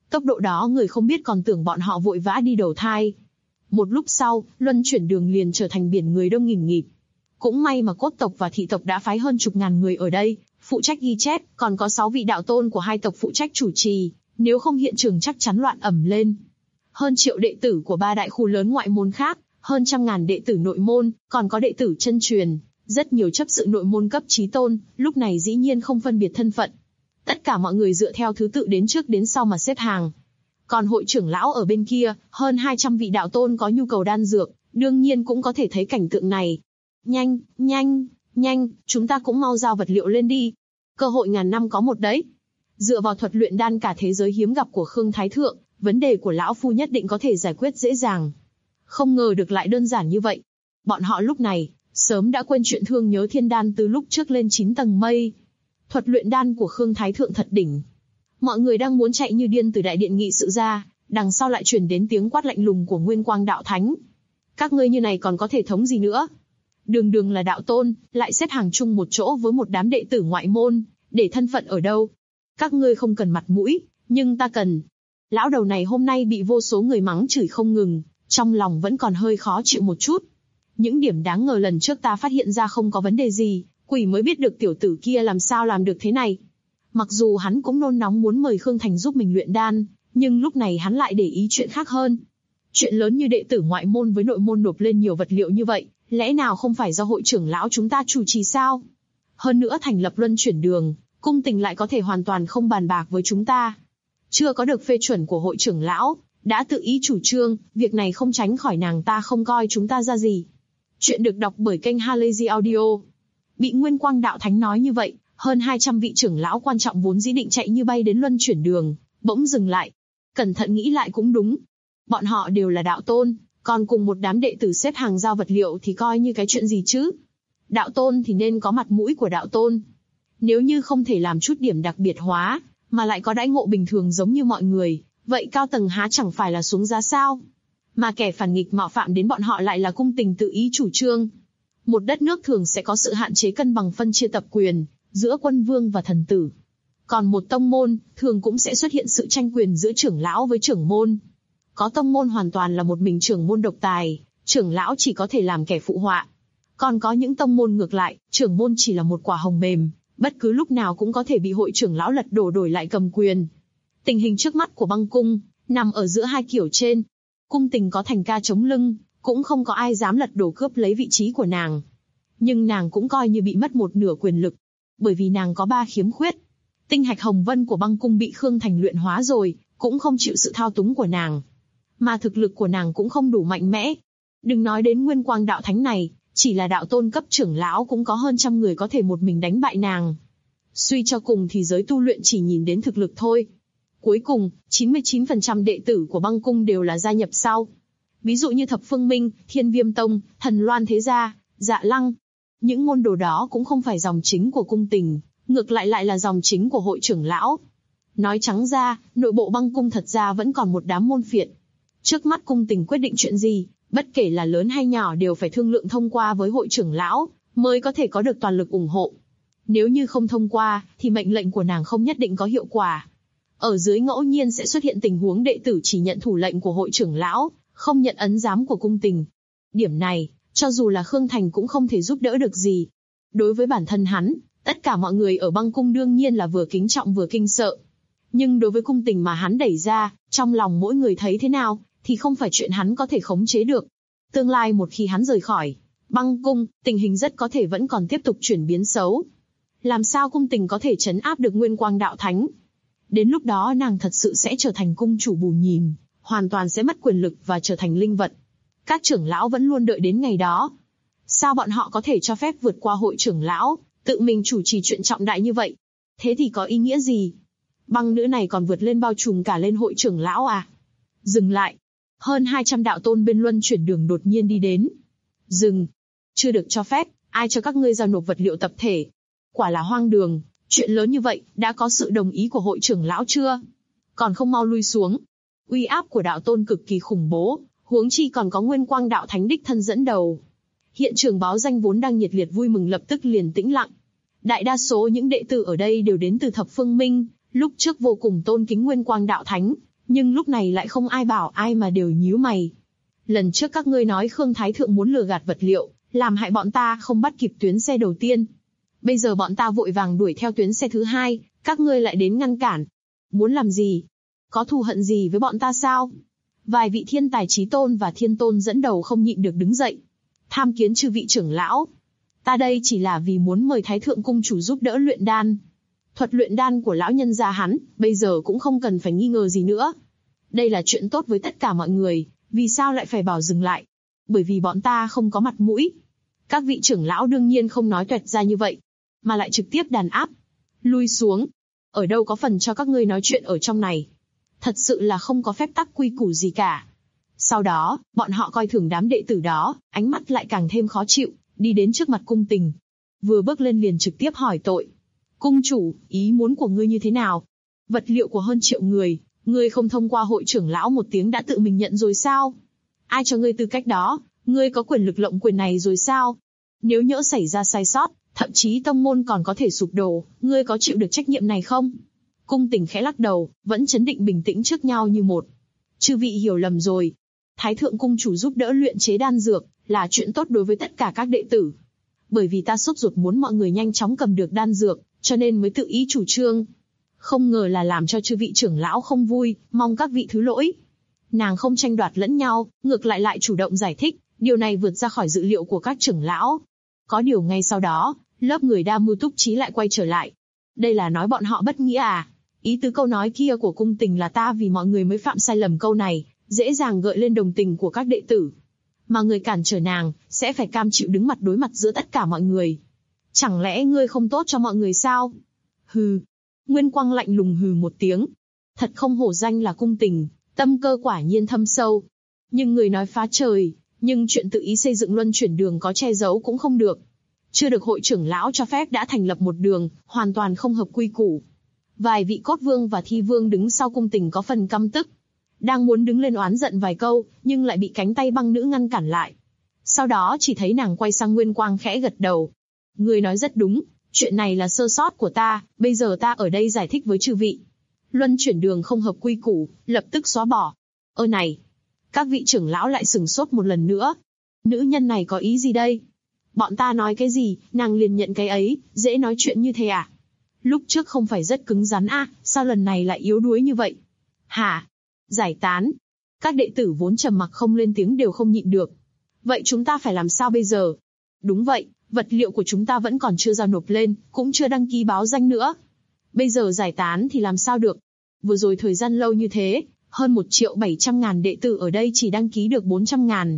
Tốc độ đó người không biết còn tưởng bọn họ vội vã đi đầu thai. Một lúc sau, luân chuyển đường liền trở thành biển người đông nghìn nghịt. Cũng may mà cốt tộc và thị tộc đã phái hơn chục ngàn người ở đây, phụ trách ghi chép, còn có 6 vị đạo tôn của hai tộc phụ trách chủ trì, nếu không hiện trường chắc chắn loạn ẩm lên. Hơn triệu đệ tử của 3 đại khu lớn ngoại môn khác, hơn trăm ngàn đệ tử nội môn, còn có đệ tử chân truyền, rất nhiều chấp sự nội môn cấp chí tôn, lúc này dĩ nhiên không phân biệt thân phận. Tất cả mọi người dựa theo thứ tự đến trước đến sau mà xếp hàng. Còn hội trưởng lão ở bên kia, hơn 200 vị đạo tôn có nhu cầu đan dược, đương nhiên cũng có thể thấy cảnh tượng này. Nhanh, nhanh, nhanh, chúng ta cũng mau giao vật liệu lên đi. Cơ hội ngàn năm có một đấy. Dựa vào thuật luyện đan cả thế giới hiếm gặp của Khương Thái Thượng, vấn đề của lão phu nhất định có thể giải quyết dễ dàng. Không ngờ được lại đơn giản như vậy. Bọn họ lúc này, sớm đã quên chuyện thương nhớ thiên đan từ lúc trước lên 9 tầng mây. Thuật luyện đan của Khương Thái Thượng thật đỉnh. Mọi người đang muốn chạy như điên từ đại điện nghị sự ra, đằng sau lại truyền đến tiếng quát lạnh lùng của Nguyên Quang Đạo Thánh. Các ngươi như này còn có thể thống gì nữa? Đường đường là đạo tôn, lại xếp hàng chung một chỗ với một đám đệ tử ngoại môn, để thân phận ở đâu? Các ngươi không cần mặt mũi, nhưng ta cần. Lão đầu này hôm nay bị vô số người mắng chửi không ngừng, trong lòng vẫn còn hơi khó chịu một chút. Những điểm đáng ngờ lần trước ta phát hiện ra không có vấn đề gì, quỷ mới biết được tiểu tử kia làm sao làm được thế này. Mặc dù hắn cũng nôn nóng muốn mời Khương Thành giúp mình luyện đan, nhưng lúc này hắn lại để ý chuyện khác hơn. Chuyện lớn như đệ tử ngoại môn với nội môn nộp lên nhiều vật liệu như vậy, lẽ nào không phải do hội trưởng lão chúng ta chủ trì sao? Hơn nữa thành lập luân chuyển đường, cung tình lại có thể hoàn toàn không bàn bạc với chúng ta. Chưa có được phê chuẩn của hội trưởng lão, đã tự ý chủ trương, việc này không tránh khỏi nàng ta không coi chúng ta ra gì. Chuyện được đọc bởi kênh Halazy Audio. Bị Nguyên Quang Đạo Thánh nói như vậy, hơn 200 vị trưởng lão quan trọng vốn dĩ định chạy như bay đến luân chuyển đường, bỗng dừng lại. Cẩn thận nghĩ lại cũng đúng. Bọn họ đều là đạo tôn, còn cùng một đám đệ tử xếp hàng giao vật liệu thì coi như cái chuyện gì chứ? Đạo tôn thì nên có mặt mũi của đạo tôn. Nếu như không thể làm chút điểm đặc biệt hóa, mà lại có đãi ngộ bình thường giống như mọi người, vậy cao tầng há chẳng phải là xuống giá sao? Mà kẻ phản nghịch mạo phạm đến bọn họ lại là cung tình tự ý chủ trương. Một đất nước thường sẽ có sự hạn chế cân bằng phân chia tập quyền giữa quân vương và thần tử. Còn một tông môn, thường cũng sẽ xuất hiện sự tranh quyền giữa trưởng lão với trưởng môn. Có tông môn hoàn toàn là một mình trưởng môn độc tài, trưởng lão chỉ có thể làm kẻ phụ họa. Còn có những tông môn ngược lại, trưởng môn chỉ là một quả hồng mềm, bất cứ lúc nào cũng có thể bị hội trưởng lão lật đổ đổi lại cầm quyền. Tình hình trước mắt của băng cung, nằm ở giữa hai kiểu trên. Cung tình có Thành Ca chống lưng, cũng không có ai dám lật đổ cướp lấy vị trí của nàng. Nhưng nàng cũng coi như bị mất một nửa quyền lực, bởi vì nàng có 3 khiếm khuyết. Tinh hạch hồng vân của băng cung bị Khương Thành luyện hóa rồi, cũng không chịu sự thao túng của nàng. Mà thực lực của nàng cũng không đủ mạnh mẽ. Đừng nói đến Nguyên Quang Đạo Thánh này, chỉ là đạo tôn cấp trưởng lão cũng có hơn trăm người có thể một mình đánh bại nàng. Suy cho cùng thì giới tu luyện chỉ nhìn đến thực lực thôi. Cuối cùng, 99% đệ tử của băng cung đều là gia nhập sau. Ví dụ như Thập Phương Minh, Thiên Viêm Tông, Thần Loan Thế Gia, Dạ Lăng. Những môn đồ đó cũng không phải dòng chính của cung tình, ngược lại lại là dòng chính của hội trưởng lão. Nói trắng ra, nội bộ băng cung thật ra vẫn còn một đám môn phiệt. Trước mắt cung tình quyết định chuyện gì, bất kể là lớn hay nhỏ đều phải thương lượng thông qua với hội trưởng lão, mới có thể có được toàn lực ủng hộ. Nếu như không thông qua, thì mệnh lệnh của nàng không nhất định có hiệu quả. Ở dưới ngẫu nhiên sẽ xuất hiện tình huống đệ tử chỉ nhận thủ lệnh của hội trưởng lão, không nhận ấn giám của cung tình. Điểm này, cho dù là Khương Thành cũng không thể giúp đỡ được gì. Đối với bản thân hắn, tất cả mọi người ở băng cung đương nhiên là vừa kính trọng vừa kinh sợ. Nhưng đối với cung tình mà hắn đẩy ra, trong lòng mỗi người thấy thế nào, thì không phải chuyện hắn có thể khống chế được. Tương lai một khi hắn rời khỏi băng cung, tình hình rất có thể vẫn còn tiếp tục chuyển biến xấu. Làm sao cung tình có thể trấn áp được Nguyên Quang Đạo Thánh? Đến lúc đó nàng thật sự sẽ trở thành cung chủ bù nhìn, hoàn toàn sẽ mất quyền lực và trở thành linh vật. Các trưởng lão vẫn luôn đợi đến ngày đó. Sao bọn họ có thể cho phép vượt qua hội trưởng lão, tự mình chủ trì chuyện trọng đại như vậy? Thế thì có ý nghĩa gì? Băng nữ này còn vượt lên bao trùm cả lên hội trưởng lão à? Dừng lại. Hơn 200 đạo tôn bên luân chuyển đường đột nhiên đi đến. Dừng. Chưa được cho phép, ai cho các ngươi giao nộp vật liệu tập thể? Quả là hoang đường, chuyện lớn như vậy, đã có sự đồng ý của hội trưởng lão chưa? Còn không mau lui xuống. Uy áp của đạo tôn cực kỳ khủng bố, huống chi còn có Nguyên Quang Đạo Thánh đích thân dẫn đầu. Hiện trường báo danh vốn đang nhiệt liệt vui mừng lập tức liền tĩnh lặng. Đại đa số những đệ tử ở đây đều đến từ Thập Phương Minh, lúc trước vô cùng tôn kính Nguyên Quang Đạo Thánh, Nhưng lúc này lại không ai bảo ai mà đều nhíu mày. Lần trước các ngươi nói Khương Thái Thượng muốn lừa gạt vật liệu, làm hại bọn ta không bắt kịp tuyến xe đầu tiên. Bây giờ bọn ta vội vàng đuổi theo tuyến xe thứ hai, các ngươi lại đến ngăn cản. Muốn làm gì? Có thù hận gì với bọn ta sao? Vài vị thiên tài chí tôn và thiên tôn dẫn đầu không nhịn được đứng dậy. Tham kiến chư vị trưởng lão. Ta đây chỉ là vì muốn mời Thái Thượng Cung chủ giúp đỡ luyện đan. Thuật luyện đan của lão nhân gia hắn, bây giờ cũng không cần phải nghi ngờ gì nữa. Đây là chuyện tốt với tất cả mọi người, vì sao lại phải bảo dừng lại? Bởi vì bọn ta không có mặt mũi. Các vị trưởng lão đương nhiên không nói toẹt ra như vậy, mà lại trực tiếp đàn áp. Lui xuống. Ở đâu có phần cho các ngươi nói chuyện ở trong này. Thật sự là không có phép tắc quy củ gì cả. Sau đó, bọn họ coi thường đám đệ tử đó, ánh mắt lại càng thêm khó chịu, đi đến trước mặt cung tình. Vừa bước lên liền trực tiếp hỏi tội. Cung chủ, ý muốn của ngươi như thế nào? Vật liệu của hơn 1 triệu người, ngươi không thông qua hội trưởng lão một tiếng đã tự mình nhận rồi sao? Ai cho ngươi tư cách đó? Ngươi có quyền lực lộng quyền này rồi sao? Nếu nhỡ xảy ra sai sót, thậm chí tông môn còn có thể sụp đổ, ngươi có chịu được trách nhiệm này không? Cung tình khẽ lắc đầu, vẫn chấn định bình tĩnh trước nhau như một. Chư vị hiểu lầm rồi. Thái Thượng Cung chủ giúp đỡ luyện chế đan dược, là chuyện tốt đối với tất cả các đệ tử. Bởi vì ta sốt ruột muốn mọi người nhanh chóng cầm được đan dược, cho nên mới tự ý chủ trương. Không ngờ là làm cho chư vị trưởng lão không vui, mong các vị thứ lỗi. Nàng không tranh đoạt lẫn nhau, ngược lại chủ động giải thích, điều này vượt ra khỏi dự liệu của các trưởng lão. Có điều ngay sau đó, lớp người đa mưu túc trí lại quay trở lại. Đây là nói bọn họ bất nghĩa à? Ý tứ câu nói kia của cung tình là ta vì mọi người mới phạm sai lầm câu này, dễ dàng gợi lên đồng tình của các đệ tử. Mà người cản trở nàng, sẽ phải cam chịu đứng mặt đối mặt giữa tất cả mọi người. Chẳng lẽ ngươi không tốt cho mọi người sao? Hừ. Nguyên Quang lạnh lùng hừ một tiếng. Thật không hổ danh là cung tình, tâm cơ quả nhiên thâm sâu. Nhưng người nói phá trời, nhưng chuyện tự ý xây dựng luân chuyển đường có che giấu cũng không được. Chưa được hội trưởng lão cho phép đã thành lập một đường, hoàn toàn không hợp quy củ. Vài vị cốt vương và thi vương đứng sau cung tình có phần căm tức. Đang muốn đứng lên oán giận vài câu, nhưng lại bị cánh tay băng nữ ngăn cản lại. Sau đó chỉ thấy nàng quay sang Nguyên Quang khẽ gật đầu. Người nói rất đúng, chuyện này là sơ sót của ta, bây giờ ta ở đây giải thích với chư vị. Luân chuyển đường không hợp quy củ, lập tức xóa bỏ. Này! Các vị trưởng lão lại sửng sốt một lần nữa. Nữ nhân này có ý gì đây? Bọn ta nói cái gì, nàng liền nhận cái ấy, dễ nói chuyện như thế à? Lúc trước không phải rất cứng rắn à, sao lần này lại yếu đuối như vậy? Hả? Giải tán. Các đệ tử vốn trầm mặc không lên tiếng đều không nhịn được. Vậy chúng ta phải làm sao bây giờ? Đúng vậy, vật liệu của chúng ta vẫn còn chưa giao nộp lên, cũng chưa đăng ký báo danh nữa. Bây giờ giải tán thì làm sao được? Vừa rồi thời gian lâu như thế, hơn 1.700.000 đệ tử ở đây chỉ đăng ký được 400.000.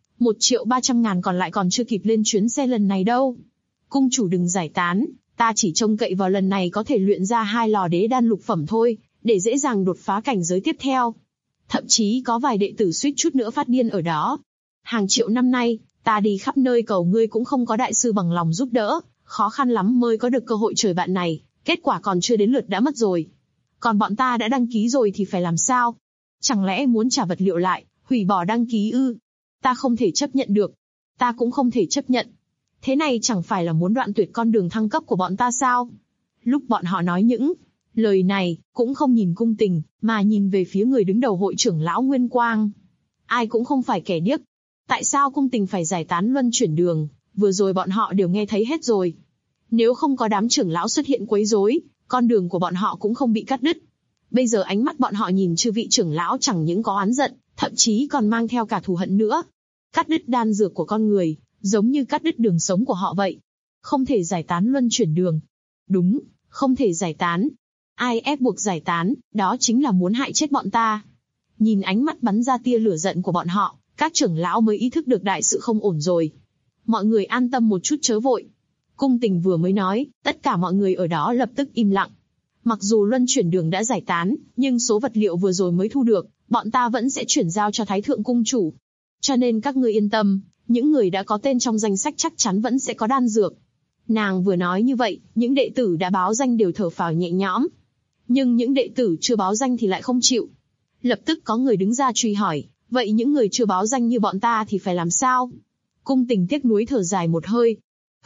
1.300.000 còn lại còn chưa kịp lên chuyến xe lần này đâu. Cung chủ đừng giải tán, ta chỉ trông cậy vào lần này có thể luyện ra 2 lò đế đan lục phẩm thôi, để dễ dàng đột phá cảnh giới tiếp theo. Thậm chí có vài đệ tử suýt chút nữa phát điên ở đó. Hàng triệu năm nay, ta đi khắp nơi cầu ngươi cũng không có đại sư bằng lòng giúp đỡ, khó khăn lắm mới có được cơ hội trời bạn này, kết quả còn chưa đến lượt đã mất rồi. Còn bọn ta đã đăng ký rồi thì phải làm sao? Chẳng lẽ muốn trả vật liệu lại, hủy bỏ đăng ký ư? Ta không thể chấp nhận được. Ta cũng không thể chấp nhận. Thế này chẳng phải là muốn đoạn tuyệt con đường thăng cấp của bọn ta sao? Lúc bọn họ nói những lời này, cũng không nhìn cung tình, mà nhìn về phía người đứng đầu hội trưởng lão Nguyên Quang. Ai cũng không phải kẻ điếc. Tại sao cung tình phải giải tán luân chuyển đường? Vừa rồi bọn họ đều nghe thấy hết rồi. Nếu không có đám trưởng lão xuất hiện quấy rối, con đường của bọn họ cũng không bị cắt đứt. Bây giờ ánh mắt bọn họ nhìn chư vị trưởng lão chẳng những có oán giận, thậm chí còn mang theo cả thù hận nữa. Cắt đứt đan dược của con người, giống như cắt đứt đường sống của họ vậy. Không thể giải tán luân chuyển đường. Đúng, không thể giải tán. Ai ép buộc giải tán, đó chính là muốn hại chết bọn ta. Nhìn ánh mắt bắn ra tia lửa giận của bọn họ, các trưởng lão mới ý thức được đại sự không ổn rồi. Mọi người an tâm một chút chớ vội. Cung tình vừa mới nói, tất cả mọi người ở đó lập tức im lặng. Mặc dù luân chuyển đường đã giải tán, nhưng số vật liệu vừa rồi mới thu được, bọn ta vẫn sẽ chuyển giao cho Thái Thượng Cung chủ. Cho nên các ngươi yên tâm, những người đã có tên trong danh sách chắc chắn vẫn sẽ có đan dược. Nàng vừa nói như vậy, những đệ tử đã báo danh đều thở phào nhẹ nhõm. Nhưng những đệ tử chưa báo danh thì lại không chịu. Lập tức có người đứng ra truy hỏi, vậy những người chưa báo danh như bọn ta thì phải làm sao? Cung tình tiếc nuối thở dài một hơi.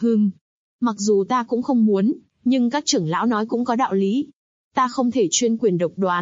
Mặc dù ta cũng không muốn, nhưng các trưởng lão nói cũng có đạo lý. Ta không thể chuyên quyền độc đoán,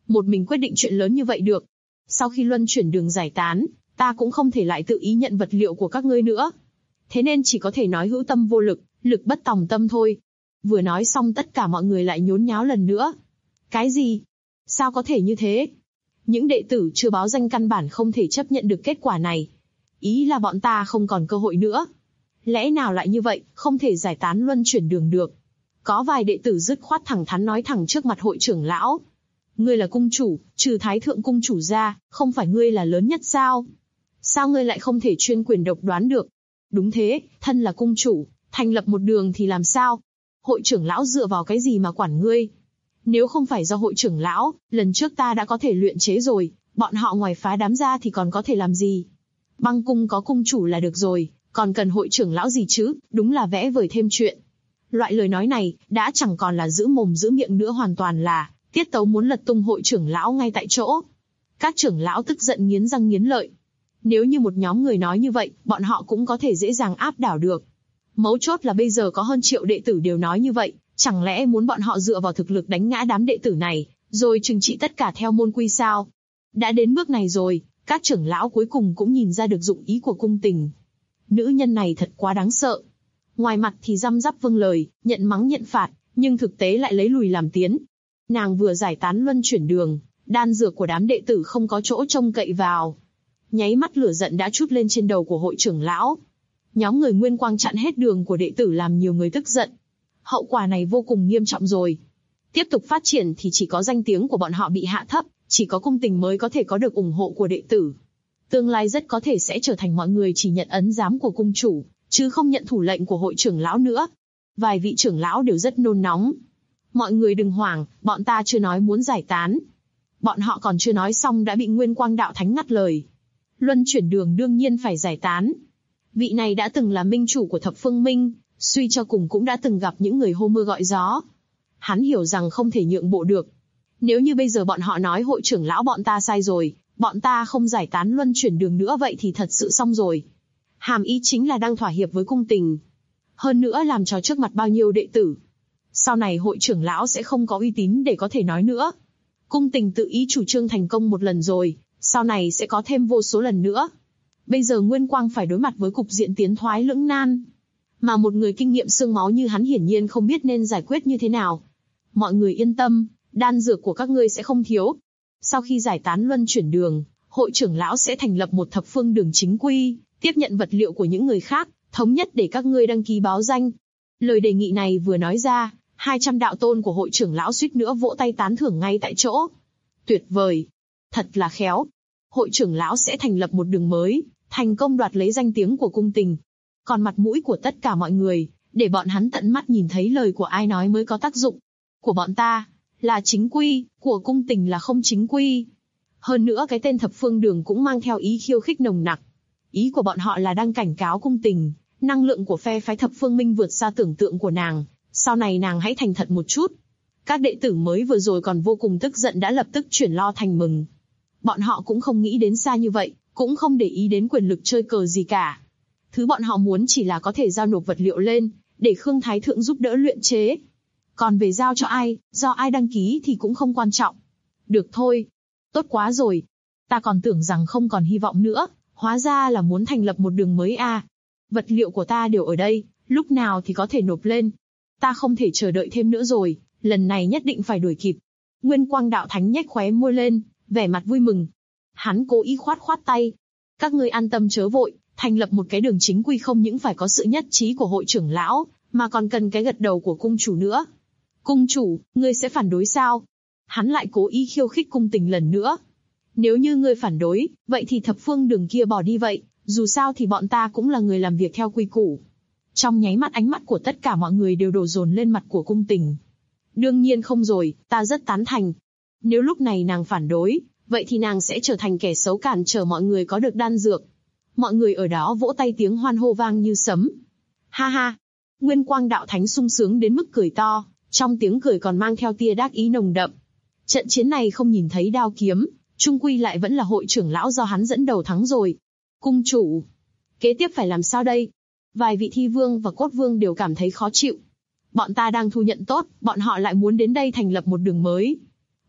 một mình quyết định chuyện lớn như vậy được. Sau khi luân chuyển đường giải tán, ta cũng không thể lại tự ý nhận vật liệu của các ngươi nữa. Thế nên chỉ có thể nói hữu tâm vô lực, lực bất tòng tâm thôi. Vừa nói xong tất cả mọi người lại nhốn nháo lần nữa. Cái gì? Sao có thể như thế? Những đệ tử chưa báo danh căn bản không thể chấp nhận được kết quả này. Ý là bọn ta không còn cơ hội nữa. Lẽ nào lại như vậy, không thể giải tán luân chuyển đường được. Có vài đệ tử dứt khoát thẳng thắn nói thẳng trước mặt hội trưởng lão. Ngươi là cung chủ, trừ thái thượng cung chủ ra, không phải ngươi là lớn nhất sao? Sao ngươi lại không thể chuyên quyền độc đoán được? Đúng thế, thân là cung chủ, thành lập một đường thì làm sao? Hội trưởng lão dựa vào cái gì mà quản ngươi? Nếu không phải do hội trưởng lão, lần trước ta đã có thể luyện chế rồi, bọn họ ngoài phá đám ra thì còn có thể làm gì? Băng cung có cung chủ là được rồi, còn cần hội trưởng lão gì chứ, đúng là vẽ vời thêm chuyện. Loại lời nói này, đã chẳng còn là giữ mồm giữ miệng nữa, hoàn toàn là tiết tấu muốn lật tung hội trưởng lão ngay tại chỗ. Các trưởng lão tức giận nghiến răng nghiến lợi. Nếu như một nhóm người nói như vậy, bọn họ cũng có thể dễ dàng áp đảo được. Mấu chốt là bây giờ có hơn triệu đệ tử đều nói như vậy, chẳng lẽ muốn bọn họ dựa vào thực lực đánh ngã đám đệ tử này, rồi trừng trị tất cả theo môn quy sao? Đã đến bước này rồi, các trưởng lão cuối cùng cũng nhìn ra được dụng ý của cung tình. Nữ nhân này thật quá đáng sợ. Ngoài mặt thì răm rắp vâng lời, nhận mắng nhận phạt, nhưng thực tế lại lấy lùi làm tiến. Nàng vừa giải tán luân chuyển đường, đan dược của đám đệ tử không có chỗ trông cậy vào. Nháy mắt lửa giận đã trút lên trên đầu của hội trưởng lão. Nhóm người Nguyên Quang chặn hết đường của đệ tử làm nhiều người tức giận. Hậu quả này vô cùng nghiêm trọng rồi. Tiếp tục phát triển thì chỉ có danh tiếng của bọn họ bị hạ thấp, chỉ có cung tình mới có thể có được ủng hộ của đệ tử. Tương lai rất có thể sẽ trở thành mọi người chỉ nhận ấn giám của cung chủ, chứ không nhận thủ lệnh của hội trưởng lão nữa. Vài vị trưởng lão đều rất nôn nóng. Mọi người đừng hoảng, bọn ta chưa nói muốn giải tán. Bọn họ còn chưa nói xong đã bị Nguyên Quang đạo thánh ngắt lời. Luân chuyển đường đương nhiên phải giải tán. Vị này đã từng là minh chủ của Thập Phương Minh, suy cho cùng cũng đã từng gặp những người hô mưa gọi gió. Hắn hiểu rằng không thể nhượng bộ được. Nếu như bây giờ bọn họ nói hội trưởng lão bọn ta sai rồi, bọn ta không giải tán luân chuyển đường nữa, vậy thì thật sự xong rồi. Hàm ý chính là đang thỏa hiệp với cung tình. Hơn nữa làm trò trước mặt bao nhiêu đệ tử. Sau này hội trưởng lão sẽ không có uy tín để có thể nói nữa. Cung tình tự ý chủ trương thành công một lần rồi, sau này sẽ có thêm vô số lần nữa. Bây giờ Nguyên Quang phải đối mặt với cục diện tiến thoái lưỡng nan. Mà một người kinh nghiệm xương máu như hắn hiển nhiên không biết nên giải quyết như thế nào. Mọi người yên tâm, đan dược của các ngươi sẽ không thiếu. Sau khi giải tán luân chuyển đường, hội trưởng lão sẽ thành lập một thập phương đường chính quy, tiếp nhận vật liệu của những người khác, thống nhất để các ngươi đăng ký báo danh. Lời đề nghị này vừa nói ra, 200 đạo tôn của hội trưởng lão suýt nữa vỗ tay tán thưởng ngay tại chỗ. Tuyệt vời! Thật là khéo! Hội trưởng lão sẽ thành lập một đường mới, thành công đoạt lấy danh tiếng của cung tình. Còn mặt mũi của tất cả mọi người, để bọn hắn tận mắt nhìn thấy lời của ai nói mới có tác dụng. Của bọn ta là chính quy, của cung tình là không chính quy. Hơn nữa cái tên thập phương đường cũng mang theo ý khiêu khích nồng nặc. Ý của bọn họ là đang cảnh cáo cung tình, năng lượng của phe phái Thập Phương Minh vượt xa tưởng tượng của nàng, sau này nàng hãy thành thật một chút. Các đệ tử mới vừa rồi còn vô cùng tức giận đã lập tức chuyển lo thành mừng. Bọn họ cũng không nghĩ đến xa như vậy, cũng không để ý đến quyền lực chơi cờ gì cả. Thứ bọn họ muốn chỉ là có thể giao nộp vật liệu lên, để Khương Thái Thượng giúp đỡ luyện chế. Còn về giao cho ai, do ai đăng ký thì cũng không quan trọng. Được thôi. Tốt quá rồi. Ta còn tưởng rằng không còn hy vọng nữa, hóa ra là muốn thành lập một đường mới à. Vật liệu của ta đều ở đây, lúc nào thì có thể nộp lên. Ta không thể chờ đợi thêm nữa rồi, lần này nhất định phải đuổi kịp. Nguyên Quang đạo thánh nhếch khóe môi lên, vẻ mặt vui mừng. Hắn cố ý khoát khoát tay. Các ngươi an tâm chớ vội, thành lập một cái đường chính quy không những phải có sự nhất trí của hội trưởng lão, mà còn cần cái gật đầu của cung chủ nữa. Cung chủ, ngươi sẽ phản đối sao? Hắn lại cố ý khiêu khích cung tình lần nữa. Nếu như ngươi phản đối, vậy thì thập phương đường kia bỏ đi vậy, dù sao thì bọn ta cũng là người làm việc theo quy củ. Trong nháy mắt ánh mắt của tất cả mọi người đều đổ dồn lên mặt của cung tình. Đương nhiên không rồi, ta rất tán thành. Nếu lúc này nàng phản đối, vậy thì nàng sẽ trở thành kẻ xấu cản trở mọi người có được đan dược. Mọi người ở đó vỗ tay tiếng hoan hô vang như sấm. Ha ha! Nguyên Quang đạo thánh sung sướng đến mức cười to, trong tiếng cười còn mang theo tia đắc ý nồng đậm. Trận chiến này không nhìn thấy đao kiếm, chung quy lại vẫn là hội trưởng lão do hắn dẫn đầu thắng rồi. Cung chủ, kế tiếp phải làm sao đây? Vài vị thi vương và cốt vương đều cảm thấy khó chịu. Bọn ta đang thu nhận tốt, bọn họ lại muốn đến đây thành lập một đường mới.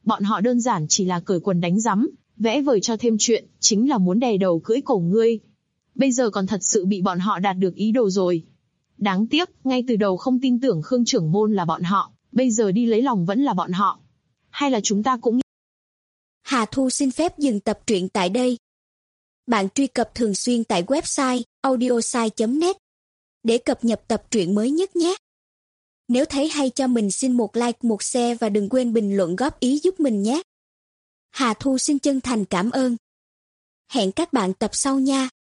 Bọn họ đơn giản chỉ là cởi quần đánh rắm, vẽ vời cho thêm chuyện, chính là muốn đè đầu cưỡi cổ ngươi. Bây giờ còn thật sự bị bọn họ đạt được ý đồ rồi. Đáng tiếc, ngay từ đầu không tin tưởng Khương trưởng môn là bọn họ, bây giờ đi lấy lòng vẫn là bọn họ. Hay là chúng ta cũng... Hà Thu xin phép dừng tập truyện tại đây. Bạn truy cập thường xuyên tại website audiosai.net để cập nhật tập truyện mới nhất nhé. Nếu thấy hay cho mình xin một like, một share và đừng quên bình luận góp ý giúp mình nhé. Hà Thu xin chân thành cảm ơn. Hẹn các bạn tập sau nha.